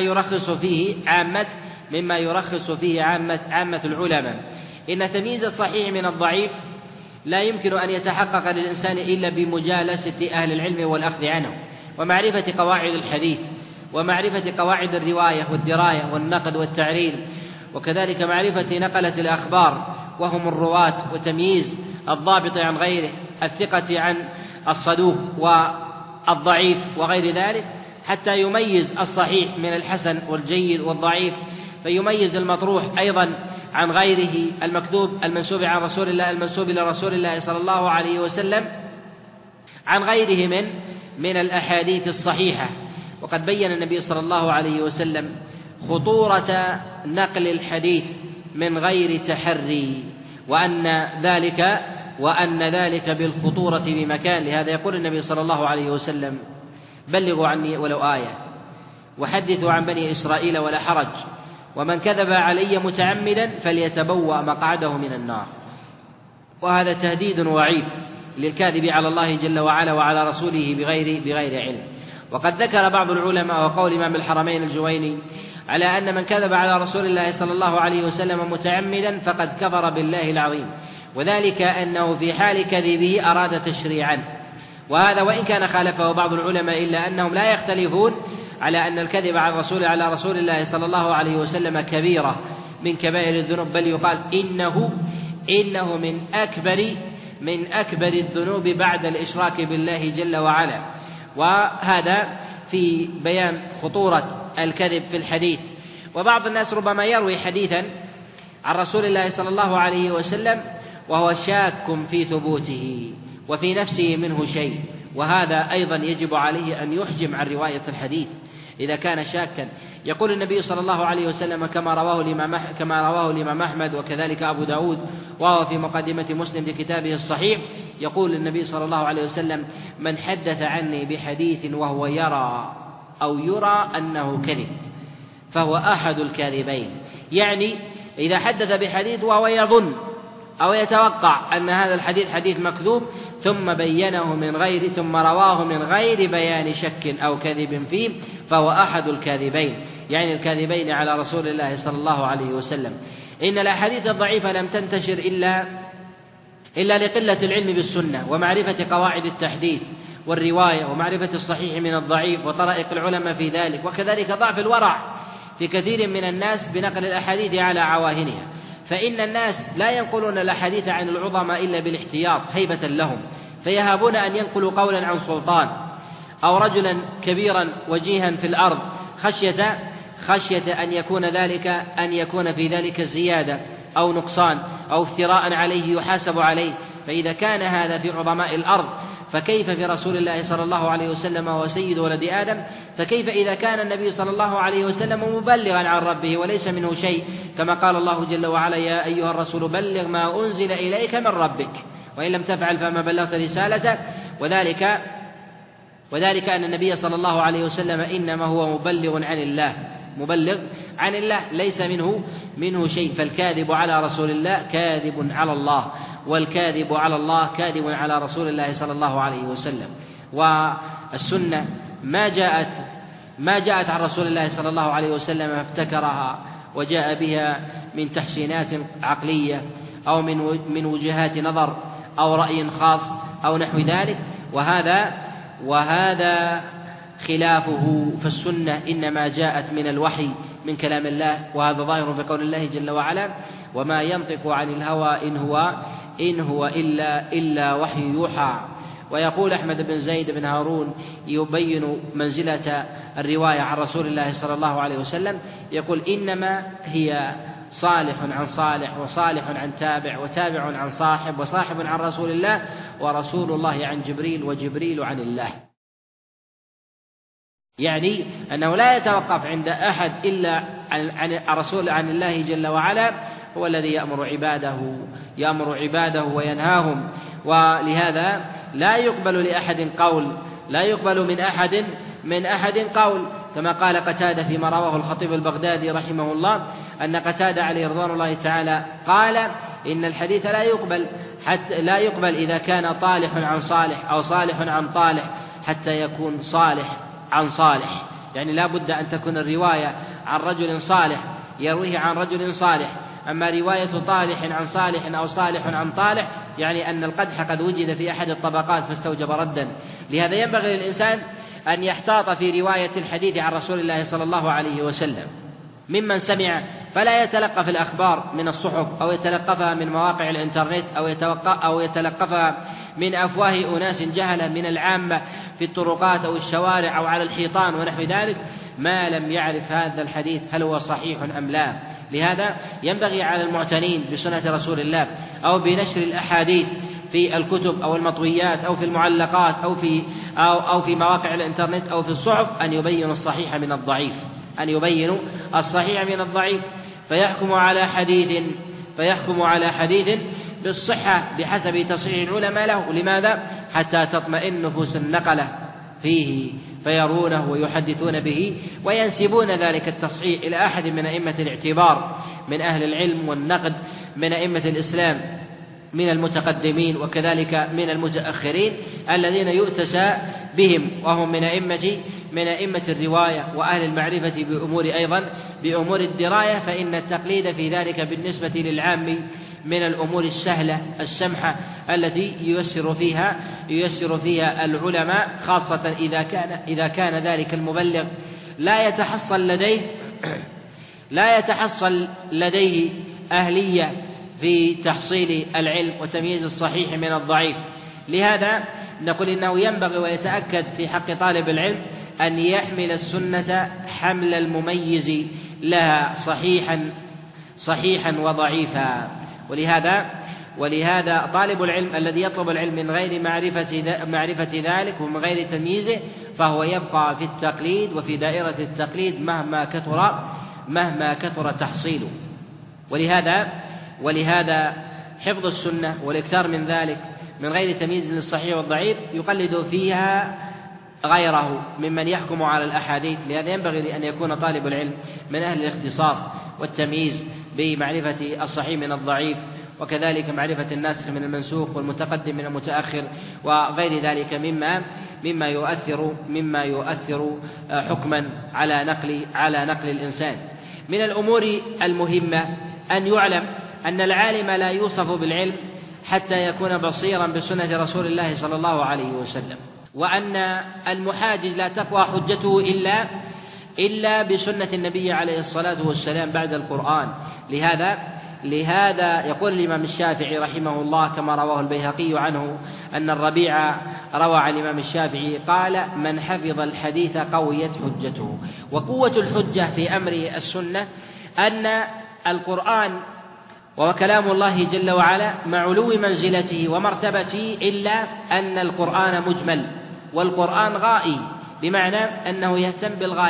يرخص فيه عامة العلماء. إن تمييز الصحيح من الضعيف لا يمكن أن يتحقق للإنسان إلا بمجالسة أهل العلم والأخذ عنه، ومعرفة قواعد الحديث، ومعرفة قواعد الرواية والدراية والنقد والتعريل، وكذلك معرفة نقلة الأخبار وهم الرواة، وتمييز الضابط عن غيره، الثقة عن الصدوق والضعيف وغير ذلك، حتى يميز الصحيح من الحسن والجيد والضعيف، فيميز المطروح أيضا عن غيره، المكذوب المنسوب عن رسول الله المنسوب إلى رسول الله صلى الله عليه وسلم عن غيره من الأحاديث الصحيحة. وقد بين النبي صلى الله عليه وسلم خطورة نقل الحديث من غير تحري، وأن ذلك بالخطورة بمكان. لهذا يقول النبي صلى الله عليه وسلم: بلغوا عني ولو آية، وحدثوا عن بني إسرائيل ولا حرج، ومن كذب علي متعمدا فليتبوأ مقعده من النار. وهذا تهديد ووعيد للكاذب على الله جل وعلا وعلى رسوله بغير علم. وقد ذكر بعض العلماء وقول إمام الحرمين الجويني على أن من كذب على رسول الله صلى الله عليه وسلم متعمدا فقد كفر بالله العظيم، وذلك أنه في حال كذبه أراد تشريعا. وهذا وإن كان خالفه بعض العلماء إلا أنهم لا يختلفون على أن الكذب على رسول الله صلى الله عليه وسلم كبيرة من كبائر الذنوب، بل يقال إنه من أكبر الذنوب بعد الإشراك بالله جل وعلا. وهذا في بيان خطورة الكذب في الحديث. وبعض الناس ربما يروي حديثا عن رسول الله صلى الله عليه وسلم وهو شاك في ثبوته وفي نفسه منه شيء، وهذا أيضا يجب عليه أن يحجم عن رواية الحديث إذا كان شاكا. يقول النبي صلى الله عليه وسلم كما رواه الإمام أحمد وكذلك أبو داود وهو في مقدمة مسلم في كتابه الصحيح، يقول النبي صلى الله عليه وسلم: من حدث عني بحديث وهو يرى أنه كذب فهو أحد الكاذبين. يعني إذا حدث بحديث وهو يظن أو يتوقع أن هذا الحديث حديث مكذوب ثم رواه من غير بيان شك أو كذب فيه فهو أحد الكاذبين، يعني الكاذبين على رسول الله صلى الله عليه وسلم. إن الأحاديث الضعيفة لم تنتشر إلا لقلة العلم بالسنة ومعرفة قواعد التحديث والرواية ومعرفة الصحيح من الضعيف وطرائق العلماء في ذلك، وكذلك ضعف الورع في كثير من الناس بنقل الأحاديث على عواهنها. فإن الناس لا ينقلون الأحاديث عن العظماء إلا بالاحتياط هيبة لهم، فيهابون أن ينقلوا قولا عن سلطان أو رجلا كبيرا وجيها في الأرض خشية أن يكون في ذلك زيادة أو نقصان أو افتراء عليه يحاسب عليه. فإذا كان هذا في عظماء الأرض فكيف في رسول الله صلى الله عليه وسلم وسيد ولد آدم؟ فكيف إذا كان النبي صلى الله عليه وسلم مبلغا عن ربه وليس منه شيء، كما قال الله جل وعلا: يا أيها الرسول بلغ ما أنزل إليك من ربك وإن لم تفعل فما بلغت رسالته. وذلك أن النبي صلى الله عليه وسلم إنما هو مبلغ عن الله ليس منه شيء. فالكاذب على رسول الله كاذب على الله، والكاذب على الله كاذب على رسول الله صلى الله عليه وسلم. والسنة ما جاءت عن رسول الله صلى الله عليه وسلم فابتكرها وجاء بها من تحسينات عقلية أو من وجهات نظر أو رأي خاص أو نحو ذلك، وهذا خلافه. فالسنة إنما جاءت من الوحي من كلام الله، وهذا ظاهر في قول الله جل وعلا: وما ينطق عن الهوى إن هو إلا وحي يوحى. ويقول أحمد بن زيد بن هارون يبين منزلة الرواية عن رسول الله صلى الله عليه وسلم، يقول: إنما هي صالح عن صالح وصالح عن تابع وتابع عن صاحب وصاحب عن رسول الله ورسول الله عن جبريل وجبريل عن الله. يعني أنه لا يتوقف عند أحد إلا عن رسول عن الله جل وعلا، هو الذي يأمر عباده وينهاهم. ولهذا لا يقبل من أحد قول كما قال قتادة فيما رواه الخطيب البغدادي رحمه الله أن قتادة عليه رضوان الله تعالى قال: إن الحديث لا يقبل إذا كان طالح عن صالح أو صالح عن طالح حتى يكون صالح عن صالح. يعني لا بد أن تكون الرواية عن رجل صالح يرويه عن رجل صالح. أما رواية طالح عن صالح أو صالح عن طالح يعني أن القدح قد وجد في أحد الطبقات فاستوجب ردا. لهذا ينبغي للإنسان أن يحتاط في رواية الحديث عن رسول الله صلى الله عليه وسلم ممن سمع، فلا يتلقف الأخبار من الصحف أو يتلقفها من مواقع الإنترنت أو يتلقفها من أفواه أناس جهلة من العامة في الطرقات أو الشوارع أو على الحيطان ونحو ذلك، ما لم يعرف هذا الحديث هل هو صحيح أم لا. لهذا ينبغي على المعتنين بسنة رسول الله أو بنشر الأحاديث في الكتب أو المطويات أو في المعلقات أو في مواقع الإنترنت أو في الصحف أن يبينوا الصحيح من الضعيف، فيحكم على حديث بالصحة بحسب تصحيح العلماء له. لماذا؟ حتى تطمئن نفوس النقلة فيه فيرونه ويحدثون به وينسبون ذلك التصحيح إلى أحد من أئمة الاعتبار من أهل العلم والنقد من أئمة الإسلام من المتقدمين وكذلك من المتأخرين الذين يؤتسى بهم، وهم من أئمة الرواية وأهل المعرفة بأمور الدراية. فإن التقليد في ذلك بالنسبة للعام من الأمور السهلة السمحة التي ييسر فيها العلماء، خاصة إذا كان ذلك المبلغ لا يتحصل لديه أهلية في تحصيل العلم وتمييز الصحيح من الضعيف. لهذا نقول إنه ينبغي ويتأكد في حق طالب العلم أن يحمل السنة حمل المميز لها صحيحا وضعيفا. ولهذا طالب العلم الذي يطلب العلم من غير معرفة ذلك ومن غير تمييزه فهو يبقى في التقليد وفي دائرة التقليد مهما كثر تحصيله. ولهذا حفظ السنة والإكثار من ذلك من غير تمييز للصحيح والضعيف يقلد فيها غيره ممن يحكم على الأحاديث. لهذا ينبغي أن يكون طالب العلم من أهل الاختصاص والتمييز بمعرفة الصحيح من الضعيف، وكذلك معرفة الناسخ من المنسوخ والمتقدم من المتأخر وغير ذلك مما يؤثر حكما على نقل الإنسان. من الأمور المهمة أن يعلم أن العالم لا يوصف بالعلم حتى يكون بصيرا بسنة رسول الله صلى الله عليه وسلم، وأن المحاجج لا تقوى حجته إلا بسنة النبي عليه الصلاة والسلام بعد القرآن. لهذا يقول الإمام الشافعي رحمه الله كما رواه البيهقي عنه أن الربيع روى عن الإمام الشافعي قال: من حفظ الحديث قويت حجته. وقوة الحجة في أمر السنة أن القرآن وكلام الله جل وعلا مع علو منزلته ومرتبته إلا أن القرآن مجمل، والقرآن غائي، بمعنى أنه يهتم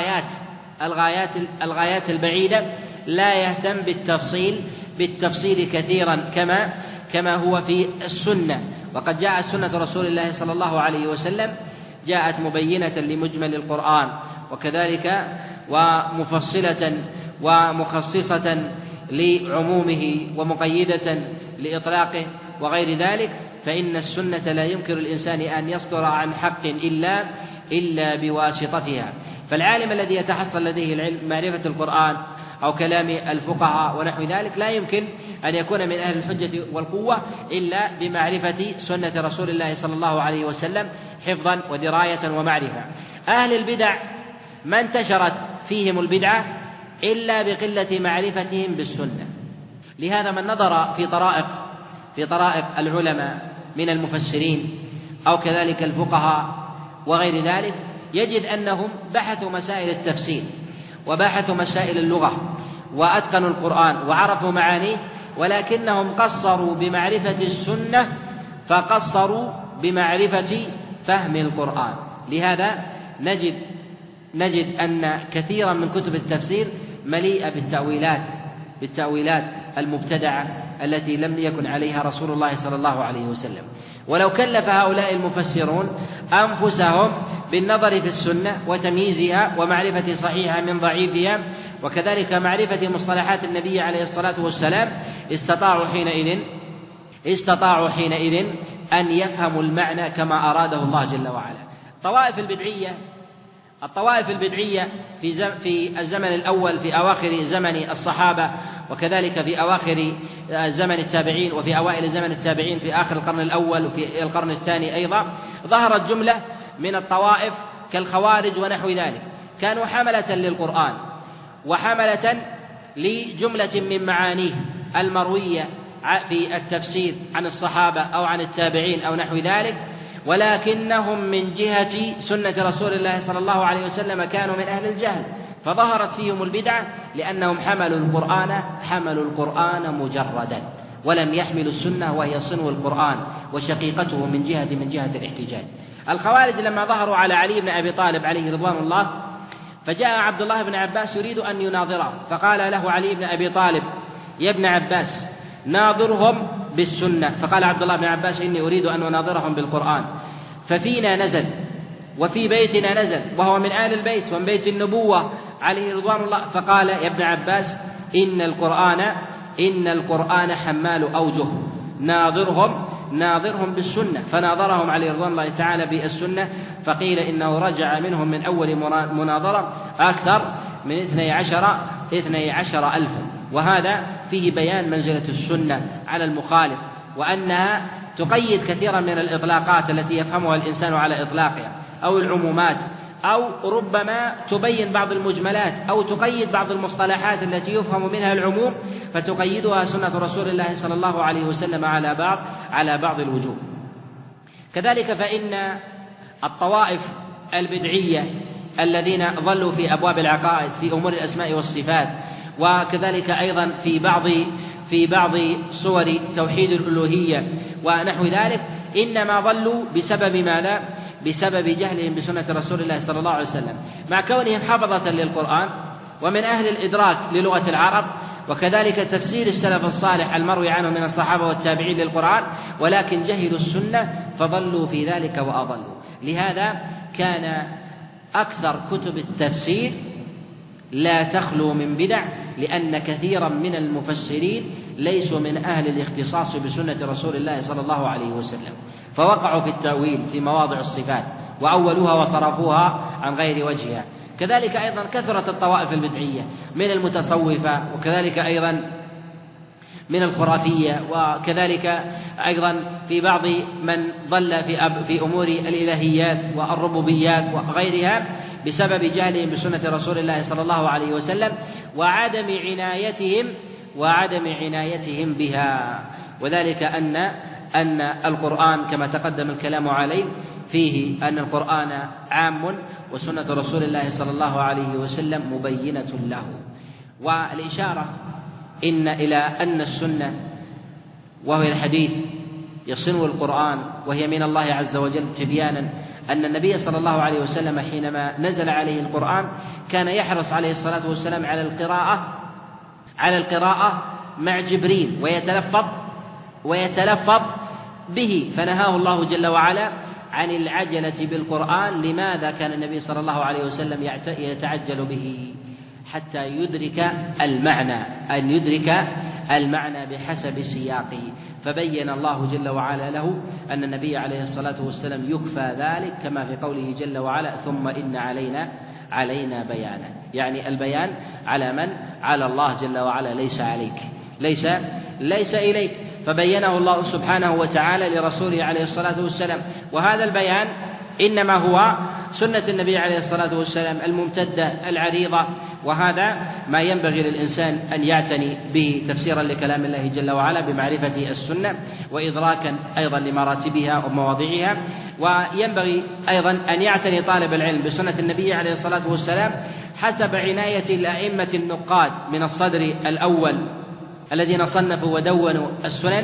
الغايات البعيدة، لا يهتم بالتفصيل كثيرا كما هو في السنة. وقد جاءت سنة رسول الله صلى الله عليه وسلم جاءت مبينة لمجمل القرآن، وكذلك ومفصلة ومخصصة لعمومه ومقيدة لإطلاقه وغير ذلك. فإن السنة لا يمكن الإنسان أن يصدر عن حق إلا بواسطتها. فالعالم الذي يتحصل لديه العلم معرفة القرآن أو كلام الفقهاء ونحو ذلك لا يمكن أن يكون من أهل الحجة والقوة إلا بمعرفة سنة رسول الله صلى الله عليه وسلم حفظا ودراية ومعرفة. أهل البدع ما انتشرت فيهم البدعة إلا بقلة معرفتهم بالسنة. لهذا من نظر في طرائق العلماء من المفسرين أو كذلك الفقهاء وغير ذلك يجد أنهم بحثوا مسائل التفسير وبحثوا مسائل اللغة وأتقنوا القرآن وعرفوا معانيه، ولكنهم قصروا بمعرفة السنة فقصروا بمعرفة فهم القرآن. لهذا نجد أن كثيرا من كتب التفسير مليئة بالتأويلات المبتدعة التي لم يكن عليها رسول الله صلى الله عليه وسلم. ولو كلف هؤلاء المفسرون أنفسهم بالنظر في السنة وتمييزها ومعرفة صحيحها من ضعيفها وكذلك معرفة مصطلحات النبي عليه الصلاة والسلام استطاعوا حينئذ أن يفهموا المعنى كما أراده الله جل وعلا. الطوائف البدعية في الزمن الأول في أواخر زمن الصحابة وكذلك في أواخر زمن التابعين وفي أوائل زمن التابعين في آخر القرن الأول وفي القرن الثاني أيضا ظهرت جملة من الطوائف كالخوارج ونحو ذلك، كانوا حملة للقرآن وحملة لجملة من معانيه المروية في التفسير عن الصحابة أو عن التابعين أو نحو ذلك، ولكنهم من جهة سنة رسول الله صلى الله عليه وسلم كانوا من أهل الجهل، فظهرت فيهم البدعة لأنهم حملوا القرآن مجردا ولم يحملوا السنة وهي صنو القرآن وشقيقته من جهة الاحتجاج. الخوارج لما ظهروا على علي بن أبي طالب عليه رضوان الله فجاء عبد الله بن عباس يريد أن يناظره، فقال له علي بن أبي طالب: يا ابن عباس ناظرهم بالسنة. فقال عبد الله بن عباس: إني أريد أن أناظرهم بالقرآن. ففينا نزل وفي بيتنا نزل وهو من آل البيت ومن بيت النبوة عليه رضوان الله. فقال: يا ابن عباس إن القرآن حمال أوجه، ناظرهم بالسنة. فناظرهم عليه رضوان الله تعالى بالسنة، فقيل إنه رجع منهم من أول مناظرة أكثر من 12 ألفا. وهذا فيه بيان منزلة السنة على المخالف، وأنها تقيد كثيرا من الإطلاقات التي يفهمها الإنسان على إطلاقها أو العمومات، أو ربما تبين بعض المجملات أو تقيد بعض المصطلحات التي يفهم منها العموم فتقيدها سنة رسول الله صلى الله عليه وسلم على بعض الوجوه. كذلك فإن الطوائف البدعية الذين ظلوا في أبواب العقائد في أمور الأسماء والصفات، وكذلك أيضا في بعض صور توحيد الألوهية ونحو ذلك، إنما ظلوا بسبب ماذا؟ بسبب جهلهم بسنة رسول الله صلى الله عليه وسلم، مع كونهم حفظة للقرآن ومن أهل الإدراك للغة العرب، وكذلك تفسير السلف الصالح المروي عنه من الصحابة والتابعين للقرآن، ولكن جهلوا السنة فضلوا في ذلك وأضلوا. لهذا كان أكثر كتب التفسير لا تخلو من بدع، لأن كثيرا من المفسرين ليسوا من أهل الاختصاص بسنة رسول الله صلى الله عليه وسلم، فوقعوا في التأويل في مواضع الصفات وأولوها وصرفوها عن غير وجهها. كذلك أيضا كثرت الطوائف البدعية من المتصوفة، وكذلك أيضا من الخرافية، وكذلك أيضا في بعض من ضل في أمور الإلهيات والربوبيات وغيرها بسبب جهلهم بسنة رسول الله صلى الله عليه وسلم وعدم عنايتهم بها. وذلك أن القرآن كما تقدم الكلام عليه فيه أن القرآن عام، وسنة رسول الله صلى الله عليه وسلم مبينة له. والإشارة إلى أن السنة وهي الحديث يصنو القرآن وهي من الله عز وجل تبيانا، أن النبي صلى الله عليه وسلم حينما نزل عليه القرآن كان يحرص عليه الصلاة والسلام على القراءة مع جبريل ويتلفظ به، فنهاه الله جل وعلا عن العجلة بالقرآن. لماذا كان النبي صلى الله عليه وسلم يتعجل به؟ حتى يدرك المعنى بحسب سياقه، فبين الله جل وعلا له أن النبي عليه الصلاة والسلام يكفى ذلك، كما في قوله جل وعلا ثم إن علينا بيانا، يعني البيان على من؟ على الله جل وعلا، ليس عليك، ليس إليك، فبينه الله سبحانه وتعالى لرسوله عليه الصلاة والسلام. وهذا البيان إنما هو سنة النبي عليه الصلاة والسلام الممتدة العريضة، وهذا ما ينبغي للإنسان أن يعتني به تفسيرا لكلام الله جل وعلا بمعرفة السنة وإدراكا أيضا لمراتبها ومواضعها. وينبغي أيضا أن يعتني طالب العلم بسنة النبي عليه الصلاة والسلام حسب عناية الأئمة النقاد من الصدر الأول الذين صنفوا ودونوا السنن.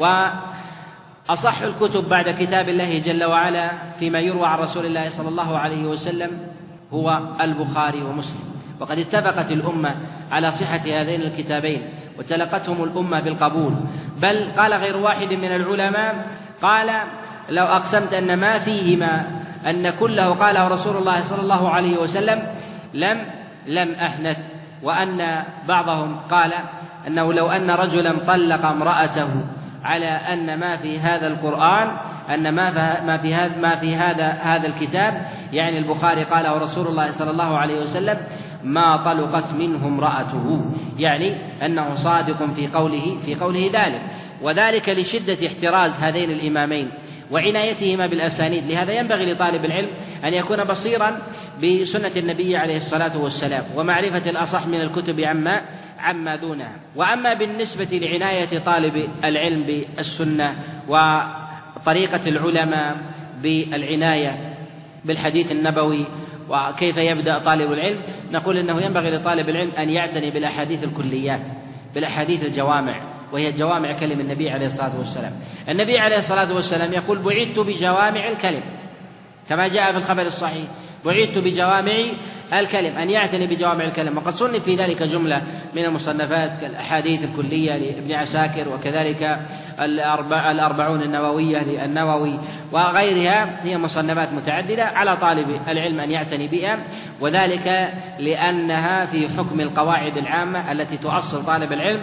وأصح الكتب بعد كتاب الله جل وعلا فيما يروى عن رسول الله صلى الله عليه وسلم هو البخاري ومسلم، وقد اتفقت الأمة على صحة هذين الكتابين وتلقتهم الأمة بالقبول، بل قال غير واحد من العلماء قال لو أقسمت أن ما فيهما أن كله قاله رسول الله صلى الله عليه وسلم لم أحنث. وأن بعضهم قال أنه لو أن رجلا طلق امرأته على أن ما في هذا القرآن أن ما في هذا الكتاب، يعني البخاري قاله رسول الله صلى الله عليه وسلم، ما طلقت منه امرأته، يعني أنه صادق في قوله ذلك، وذلك لشدة احتراز هذين الإمامين وعنايتهما بالأسانيد. لهذا ينبغي لطالب العلم أن يكون بصيرا بسنة النبي عليه الصلاة والسلام ومعرفة الأصح من الكتب عما دونها. وأما بالنسبة لعناية طالب العلم بالسنة وطريقة العلماء بالعناية بالحديث النبوي وكيف يبدأ طالب العلم، نقول إنه ينبغي لطالب العلم أن يعتني بالأحاديث الكليات، بالأحاديث الجوامع، وهي جوامع كلم النبي عليه الصلاة والسلام. النبي عليه الصلاة والسلام يقول بعثت بجوامع الكلم، كما جاء في الخبر الصحيح بعثت بجوامع الكلم، أن يعتني بجوامع الكلم. وقد صنف في ذلك جملة من المصنفات كالأحاديث الكلية لابن عساكر، وكذلك الأربعون النووية للنووي وغيرها، هي مصنفات متعددة على طالب العلم أن يعتني بها، وذلك لأنها في حكم القواعد العامة التي تؤصل طالب العلم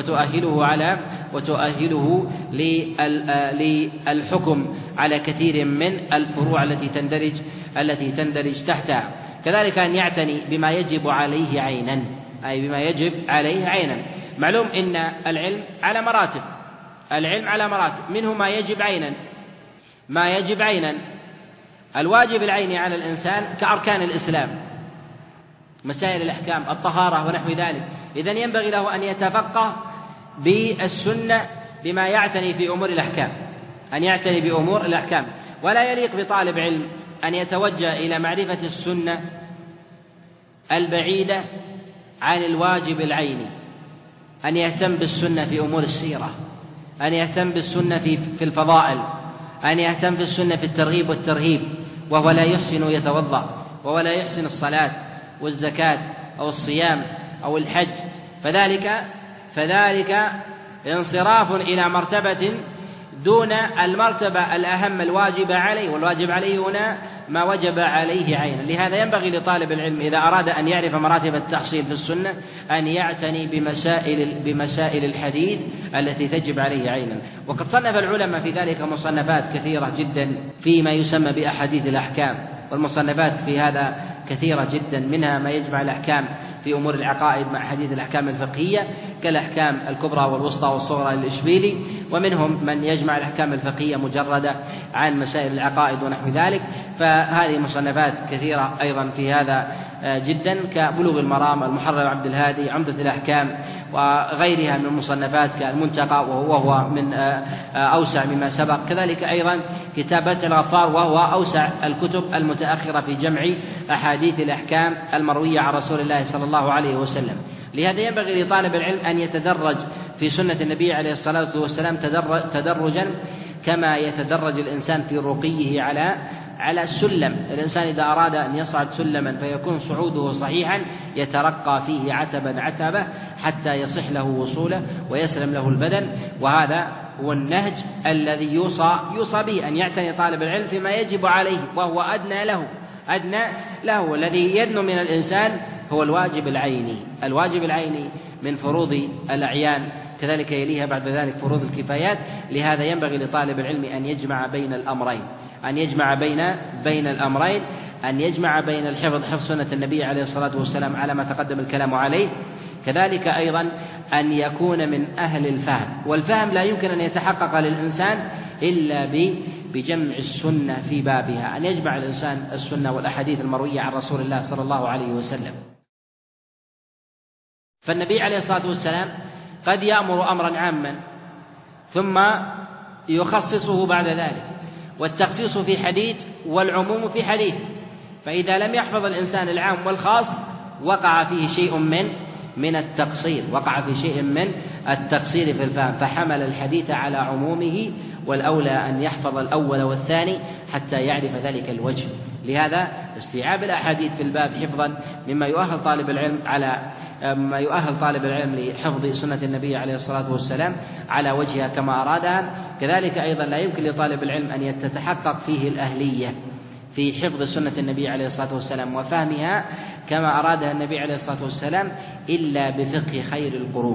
وتؤهله للحكم على كثير من الفروع التي تندرج تحتها. كذلك أن يعتني بما يجب عليه عينا، أي بما يجب عليه عينا. معلوم إن العلم على مراتب، منه ما يجب عينا. الواجب العيني على الإنسان كأركان الإسلام، مسائل الأحكام، الطهارة ونحو ذلك. إذن ينبغي له أن يتفقه بالسنة بما يعتني في أمور الأحكام، أن يعتني بأمور الأحكام. ولا يليق بطالب علم أن يتوجه إلى معرفة السنة البعيدة عن الواجب العيني، أن يهتم بالسنة في أمور السيرة، أن يهتم بالسنة في الفضائل، أن يهتم بالسنة في الترغيب والترهيب، وهو لا يحسن يتوضأ، وهو لا يحسن الصلاة والزكاة أو الصيام أو الحج، فذلك انصراف إلى مرتبة دون المرتبة الأهم الواجبة عليه، والواجب عليه هنا ما وجب عليه عينا. لهذا ينبغي لطالب العلم إذا أراد أن يعرف مراتب التحصيل في السنة أن يعتني بمسائل الحديث التي تجب عليه عينا. وقد صنف العلماء في ذلك مصنفات كثيرة جدا فيما يسمى بأحاديث الأحكام، والمصنفات في هذا كثيرة جدا، منها ما يجمع الأحكام في أمور العقائد مع أحاديث الأحكام الفقهية كالأحكام الكبرى والوسطى والصغرى للإشبيلي، ومنهم من يجمع الأحكام الفقهية مجردة عن مسائل العقائد ونحو ذلك. فهذه مصنفات كثيرة أيضا في هذا جدا، كبلوغ المرام، المحرر عبد الهادي، عمدة الأحكام، وغيرها من المصنفات كالمنتقى وهو من أوسع مما سبق، كذلك أيضا كتابة الغفار وهو أوسع الكتب المتأخرة في جمع أحاديث الأحكام المروية عن رسول الله صلى الله عليه وسلم. لهذا ينبغي لطالب العلم أن يتدرج في سنة النبي عليه الصلاة والسلام تدرجا كما يتدرج الإنسان في رقيه على السلم. الإنسان إذا أراد أن يصعد سلما فيكون صعوده صحيحا يترقى فيه عتبة حتى يصح له وصوله ويسلم له البدن، وهذا هو النهج الذي يوصى به أن يعتني طالب العلم فيما يجب عليه وهو أدنى له. والذي يدنو من الإنسان هو الواجب العيني من فروض الأعيان، كذلك يليها بعد ذلك فروض الكفايات. لهذا ينبغي لطالب العلم أن يجمع بين الأمرين، أن يجمع بين حفظ سنة النبي عليه الصلاة والسلام على ما تقدم الكلام عليه، كذلك أيضا أن يكون من أهل الفهم. والفهم لا يمكن أن يتحقق للإنسان إلا بجمع السنة في بابها، أن يجمع الإنسان السنة والأحاديث المروية عن رسول الله صلى الله عليه وسلم. فالنبي عليه الصلاة والسلام قد يأمر أمرا عاما ثم يخصصه بعد ذلك، والتخصيص في حديث والعموم في حديث، فإذا لم يحفظ الإنسان العام والخاص وقع فيه شيء من التقصير في الفهم، فحمل الحديث على عمومه، والأولى أن يحفظ الأول والثاني حتى يعرف ذلك الوجه. لهذا استيعاب الأحاديث في الباب حفظا مما يؤهل طالب العلم لحفظ سنة النبي عليه الصلاة والسلام على وجهها كما أرادها. كذلك أيضا لا يمكن لطالب العلم أن تتحقق فيه الأهلية في حفظ سنة النبي عليه الصلاة والسلام وفهمها كما أرادها النبي عليه الصلاة والسلام إلا بفقه خير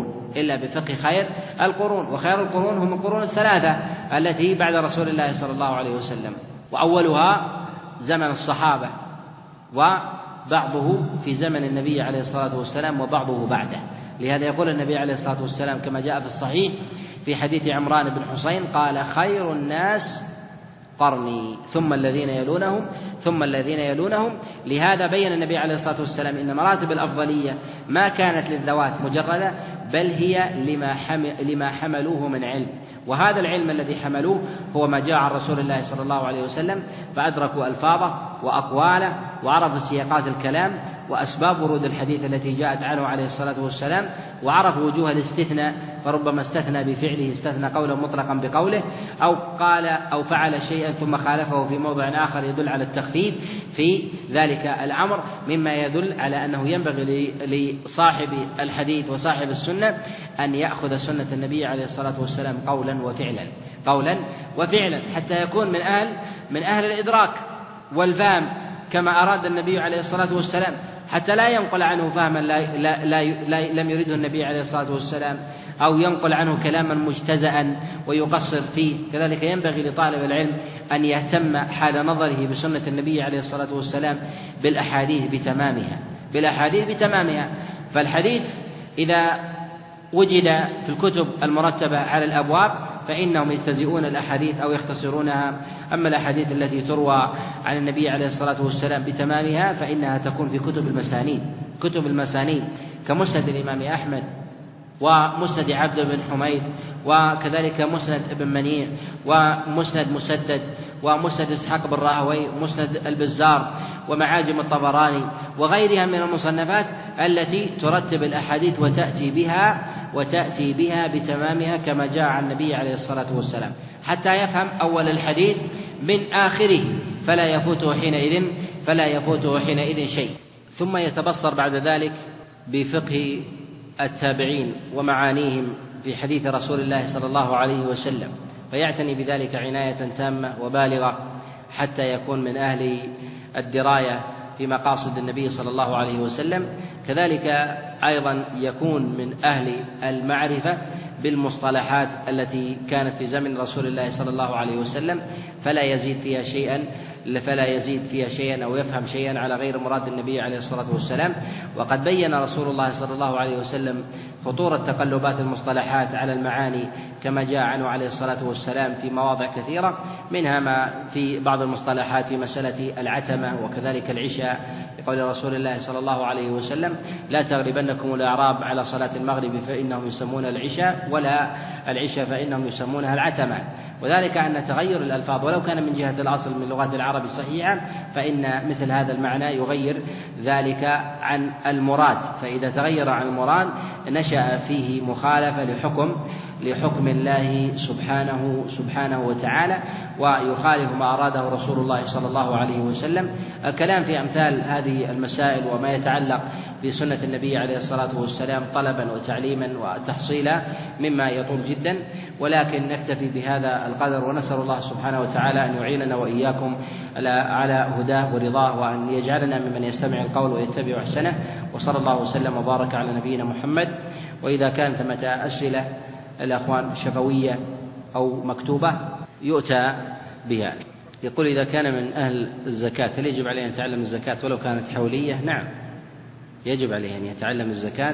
القرون. وخير القرون هم القرون الثلاثة التي بعد رسول الله صلى الله عليه وسلم، وأولها زمن الصحابة، وبعضه في زمن النبي عليه الصلاة والسلام، وبعضه بعده. لهذا يقول النبي عليه الصلاة والسلام كما جاء في الصحيح في حديث عمران بن حسين قال: خير الناس قرني ثم الذين يلونهم. لهذا بين النبي عليه الصلاة والسلام إن مراتب الأفضلية ما كانت للذوات مجردة، بل هي لما حملوه من علم، وهذا العلم الذي حملوه هو ما جاء عن رسول الله صلى الله عليه وسلم، فأدركوا ألفاظه وأقواله وعرفوا سياقات الكلام وأسباب ورود الحديث التي جاءت عنه عليه الصلاة والسلام، وعرفوا وجوه الاستثناء، فربما استثنى بفعله، استثنى قولا مطلقا بقوله، أو قال أو فعل شيئا ثم خالفه في موضع آخر يدل على التخفيف في ذلك الأمر، مما يدل على أنه ينبغي لصاحب الحديث وصاحب السنة أن يأخذ سنة النبي عليه الصلاة والسلام قولا وفعلا حتى يكون من أهل الإدراك والفهم كما أراد النبي عليه الصلاة والسلام، حتى لا ينقل عنه فهما لم يرده النبي عليه الصلاة والسلام، أو ينقل عنه كلاما مجتزأ ويقصر فيه. كذلك ينبغي لطالب العلم أن يهتم حال نظره بسنة النبي عليه الصلاة والسلام بالأحاديث بتمامها. فالحديث إذا وجد في الكتب المرتبة على الأبواب فإنهم يجتزئون الأحاديث أو يختصرونها، أما الأحاديث التي تروى عن النبي عليه الصلاة والسلام بتمامها فإنها تكون في كتب المسانيد كمسند الإمام أحمد ومسند عبد بن حميد، وكذلك مسند ابن منيع ومسند مسدد ومسند إسحاق بن راهويه، مسند البزار، ومعاجم الطبراني وغيرها من المصنفات التي ترتب الأحاديث وتأتي بها بتمامها كما جاء عن النبي عليه الصلاة والسلام، حتى يفهم أول الحديث من آخره فلا يفوته حينئذ شيء. ثم يتبصر بعد ذلك بفقه التابعين ومعانيهم في حديث رسول الله صلى الله عليه وسلم، فيعتني بذلك عناية تامة وبالغة حتى يكون من أهل الدراية في مقاصد النبي صلى الله عليه وسلم. كذلك أيضا يكون من أهل المعرفة بالمصطلحات التي كانت في زمن رسول الله صلى الله عليه وسلم، فلا يزيد فيها شيئا أو يفهم شيئا على غير مراد النبي عليه الصلاة والسلام. وقد بين رسول الله صلى الله عليه وسلم خطورة تقلبات المصطلحات على المعاني كما جاء عنه عليه الصلاة والسلام في مواضع كثيرة، منها ما في بعض المصطلحات في مسألة العتمة وكذلك العشاء، لقول رسول الله صلى الله عليه وسلم: لا تغلبنكم الأعراب على صلاة المغرب فإنهم يسمون العشاء، ولا العشاء فإنهم يسمونها العتمة. وذلك أن تغير الألفاظ ولو كان من جهة الأصل من لغات العرب صحيحة، فإن مثل هذا المعنى يغير ذلك عن المراد، فإذا تغير عن المراد نشأ فيه مخالفة لحكم الله سبحانه وتعالى، ويخالف ما أراده رسول الله صلى الله عليه وسلم. الكلام في أمثال هذه المسائل وما يتعلق بسنة النبي عليه الصلاة والسلام طلبا وتعليما وتحصيلا مما يطول جدا، ولكن نكتفي بهذا القدر، ونسأل الله سبحانه وتعالى أن يعيننا وإياكم على هداه ورضاه، وأن يجعلنا ممن يستمع القول ويتبع أحسنه. وصلى الله وسلم وبارك على نبينا محمد. وإذا كانت ثمة أسئلة الأخوان شفوية أو مكتوبة يؤتى بها. يقول: إذا كان من أهل الزكاة هل يجب عليه أن يتعلم الزكاة ولو كانت حولية؟ نعم، يجب عليه أن يتعلم الزكاة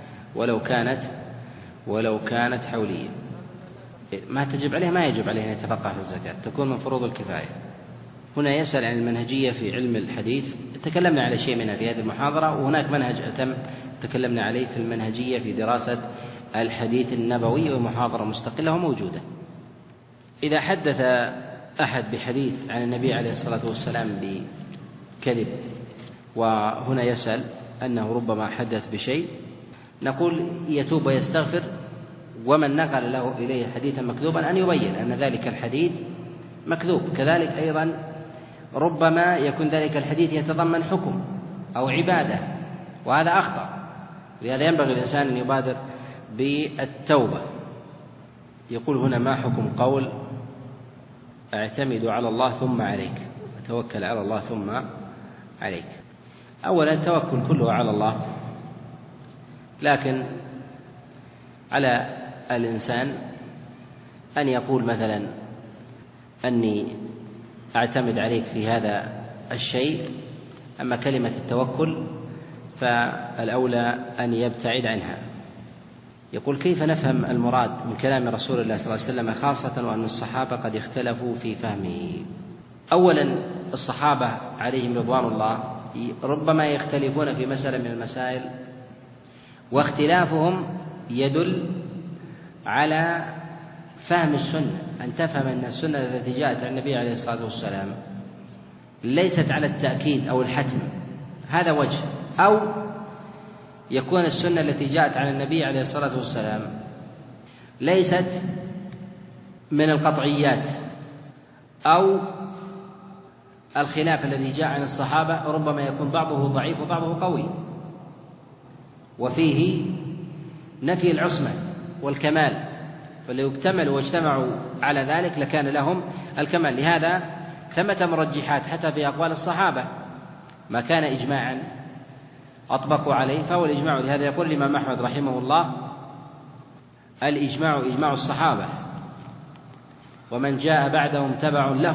ولو كانت حولية. ما تجب عليه، ما يجب عليه أن يتفقه في الزكاة، تكون من فروض الكفاية. هنا يسأل عن المنهجية في علم الحديث، تكلمنا على شيء منها في هذه المحاضرة، وهناك منهج أتم تكلمنا عليه في المنهجية في دراسة الحديث النبوي، ومحاضرة مستقلة وموجودة. إذا حدث أحد بحديث عن النبي عليه الصلاة والسلام بكذب، وهنا يسأل أنه ربما حدث بشيء، نقول يتوب ويستغفر، ومن نقل له إليه حديثا مكذوبا أن يبين أن ذلك الحديث مكذوب. كذلك أيضا ربما يكون ذلك الحديث يتضمن حكم أو عبادة، وهذا أخطأ، لهذا ينبغي الإنسان أن يبادر بالتوبة. يقول هنا: ما حكم قول اعتمد على الله ثم عليك، وتوكل على الله ثم عليك؟ أولا التوكل كله على الله، لكن على الإنسان أن يقول مثلا أني أعتمد عليك في هذا الشيء. أما كلمة التوكل فالأولى أن يبتعد عنها. يقول: كيف نفهم المراد من كلام رسول الله صلى الله عليه وسلم، خاصة وأن الصحابة قد اختلفوا في فهمه؟ أولا الصحابة عليهم رضوان الله ربما يختلفون في مسألة من المسائل، واختلافهم يدل على فهم السنة، أن تفهم أن السنة التي جاءت عن النبي عليه الصلاة والسلام ليست على التأكيد أو الحتم، هذا وجه. أو يكون السنة التي جاءت عن النبي عليه الصلاة والسلام ليست من القطعيات، أو الخلاف الذي جاء عن الصحابة ربما يكون بعضه ضعيف وبعضه قوي، وفيه نفي العصمة والكمال، فلو اكتملوا واجتمعوا على ذلك لكان لهم الكمال. لهذا ثمة مرجحات حتى في أقوال الصحابة، ما كان إجماعا أطبقوا عليه فهو الإجماع. لهذا يقول الإمام أحمد رحمه الله: الإجماع إجماع الصحابة، ومن جاء بعدهم تبع له.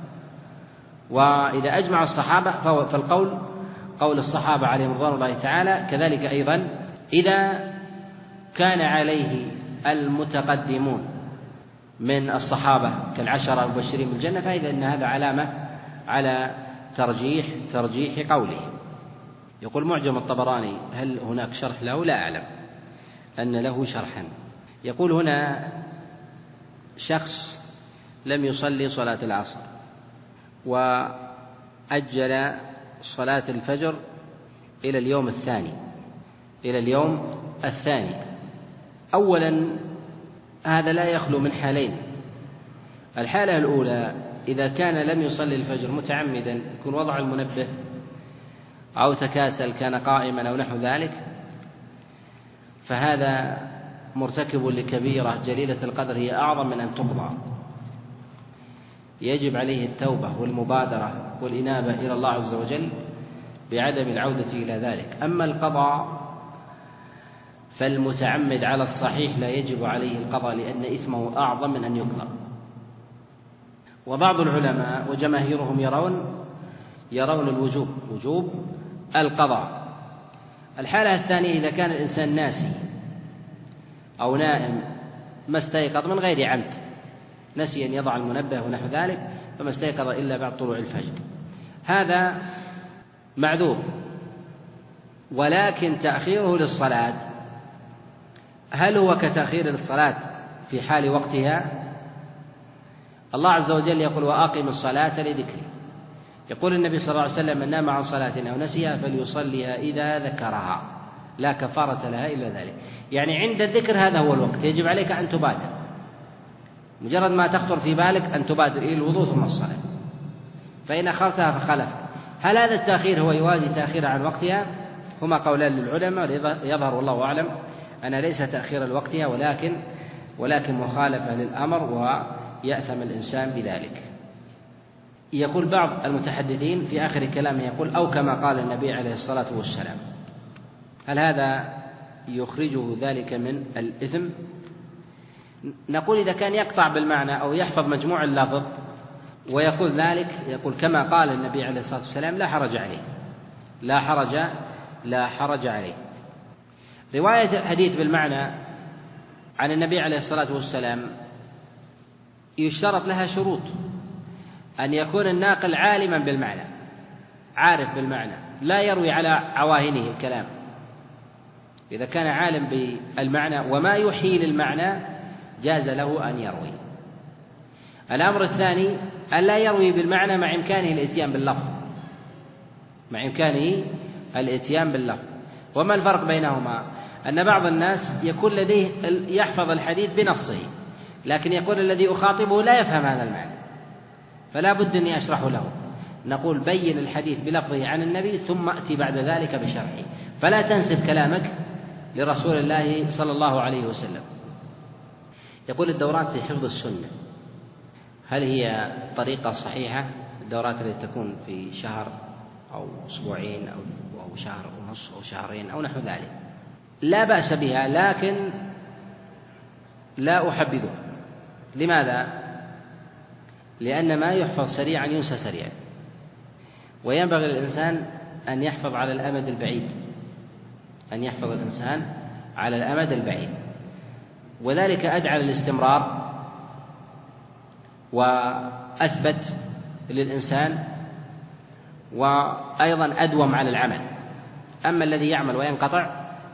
وإذا أجمع الصحابة فالقول قول الصحابة عليهم رضوان الله تعالى. كذلك أيضا إذا كان عليه المتقدمون من الصحابة كالعشرة المبشرين بالجنة، فإذا أن هذا علامة على ترجيح قوله. يقول: معجم الطبراني هل هناك شرح له؟ لا أعلم أن له شرحا. يقول هنا: شخص لم يصلي صلاة العصر وأجل صلاة الفجر إلى اليوم الثاني. أولا هذا لا يخلو من حالين. الحالة الأولى إذا كان لم يصلي الفجر متعمدا، يكون وضع المنبه أو تكاسل، كان قائما أو نحو ذلك، فهذا مرتكب لكبيرة جليلة القدر هي أعظم من أن تقضى، يجب عليه التوبة والمبادرة والإنابة إلى الله عز وجل بعدم العودة إلى ذلك. أما القضاء فالمتعمد على الصحيح لا يجب عليه القضاء، لأن إثمه أعظم من أن يقضى. وبعض العلماء وجماهيرهم يرون وجوب القضاء. الحالة الثانية إذا كان الإنسان ناسي أو نائم ما استيقظ من غير عمد، نسي أن يضع المنبه ونحو ذلك فما استيقظ إلا بعد طلوع الفجر، هذا معذور. ولكن تأخيره للصلاة هل هو كتأخير للصلاة في حال وقتها؟ الله عز وجل يقول: وأقم الصلاة لذكري. يقول النبي صلى الله عليه وسلم: من نام عن صلاة أو نسيها فليصليها إذا ذكرها، لا كفارة لها إلا ذلك. يعني عند الذكر هذا هو الوقت، يجب عليك أن تبادر، مجرد ما تخطر في بالك أن تبادر إلى الوضوء ثم الصلاة، فإن أخرتها فخلفت. هل هذا التأخير هو يوازي تأخير عن وقتها؟ هما قولان للعلماء، يظهر والله أعلم أن ليس تأخير لوقتها ولكن مخالفة للأمر ويأثم الإنسان بذلك. يقول بعض المتحدثين في آخر كلامه يقول: أو كما قال النبي عليه الصلاة والسلام. هل هذا يخرجه ذلك من الإثم؟ نقول إذا كان يقطع بالمعنى أو يحفظ مجموع اللفظ ويقول ذلك، يقول كما قال النبي عليه الصلاة والسلام لا حرج عليه. رواية الحديث بالمعنى عن النبي عليه الصلاة والسلام يشترط لها شروط: أن يكون الناقل عالما بالمعنى، عارف بالمعنى، لا يروي على عواهنه الكلام. إذا كان عالم بالمعنى وما يحيل المعنى جاز له أن يروي. الأمر الثاني أن لا يروي بالمعنى مع إمكانه الإتيان باللفظ. وما الفرق بينهما؟ أن بعض الناس يكون لديه يحفظ الحديث بنصه، لكن يقول الذي أخاطبه لا يفهم هذا المعنى، فلا بد أني أشرحه له. نقول بين الحديث بلفظه عن النبي ثم أتي بعد ذلك بشرحه، فلا تنسب كلامك لرسول الله صلى الله عليه وسلم. يقول: الدورات في حفظ السنة هل هي طريقة صحيحة؟ الدورات التي تكون في شهر أو أسبوعين أو شهر ونصف أو شهرين أو نحو ذلك، لا بأس بها، لكن لا أحبذها. لماذا؟ لأن ما يحفظ سريعا ينسى سريعا، وينبغي للإنسان أن يحفظ على الأمد البعيد، وذلك أدعى للاستمرار وأثبت للإنسان، وأيضا أدوم على العمل. أما الذي يعمل وينقطع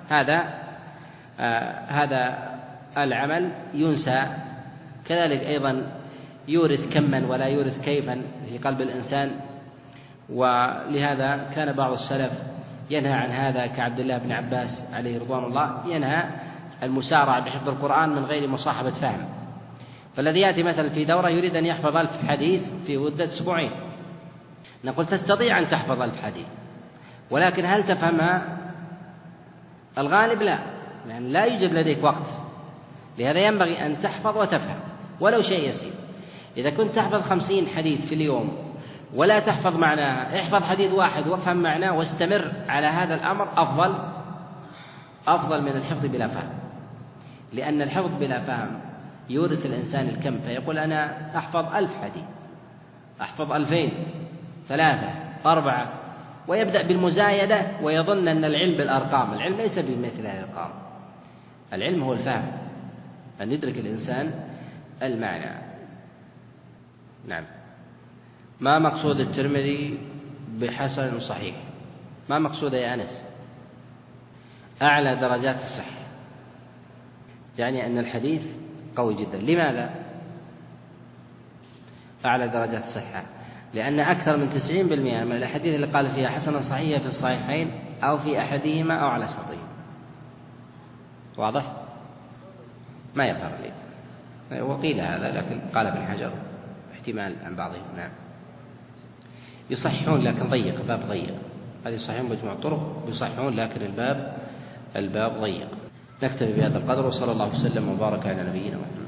هذا العمل ينسى. كذلك أيضا يورث كما ولا يورث كيفا في قلب الإنسان، ولهذا كان بعض السلف ينهى عن هذا، كعبد الله بن عباس عليه رضوان الله، ينهى المسارعة بحفظ القرآن من غير مصاحبة فهم. فالذي يأتي مثلا في دورة يريد أن يحفظ 1000 حديث في مدة أسبوعين، نقول تستطيع أن تحفظ 1000 حديث، ولكن هل تفهمها؟ الغالب لا، لأن لا يوجد لديك وقت. لهذا ينبغي أن تحفظ وتفهم ولو شيء يسير. إذا كنت تحفظ 50 حديث في اليوم ولا تحفظ معناها، احفظ حديث واحد وافهم معناه واستمر على هذا الأمر، أفضل من الحفظ بلا فهم. لأن الحفظ بلا فهم يورث الإنسان الكم، فيقول أنا أحفظ 1000 حديث، أحفظ 2000، 3، 4، ويبدأ بالمزايدة ويظن أن العلم بالأرقام. العلم ليس بمثل هذه الأرقام، العلم هو الفهم، أن يدرك الإنسان المعنى. نعم. ما مقصود الترمذي بحسن صحيح؟ ما مقصود يا أنس؟ أعلى درجات الصحة، يعني أن الحديث قوي جدا. لماذا أعلى درجات الصحة؟ لأن أكثر من 90% من الأحاديث اللي قال فيها حسنة صحيحة في الصحيحين أو في أحدهما أو على شرطهما. واضح؟ ما يظهر لي، وقيل هذا لكن قال ابن حجر احتمال عن بعضهم. نعم. يصححون لكن ضيق، الباب ضيق. هذه يصححون مجموع الطرق، يصححون لكن الباب ضيق. نكتفي بهذا القدر، وصلى الله وسلم وبارك على نبينا محمد.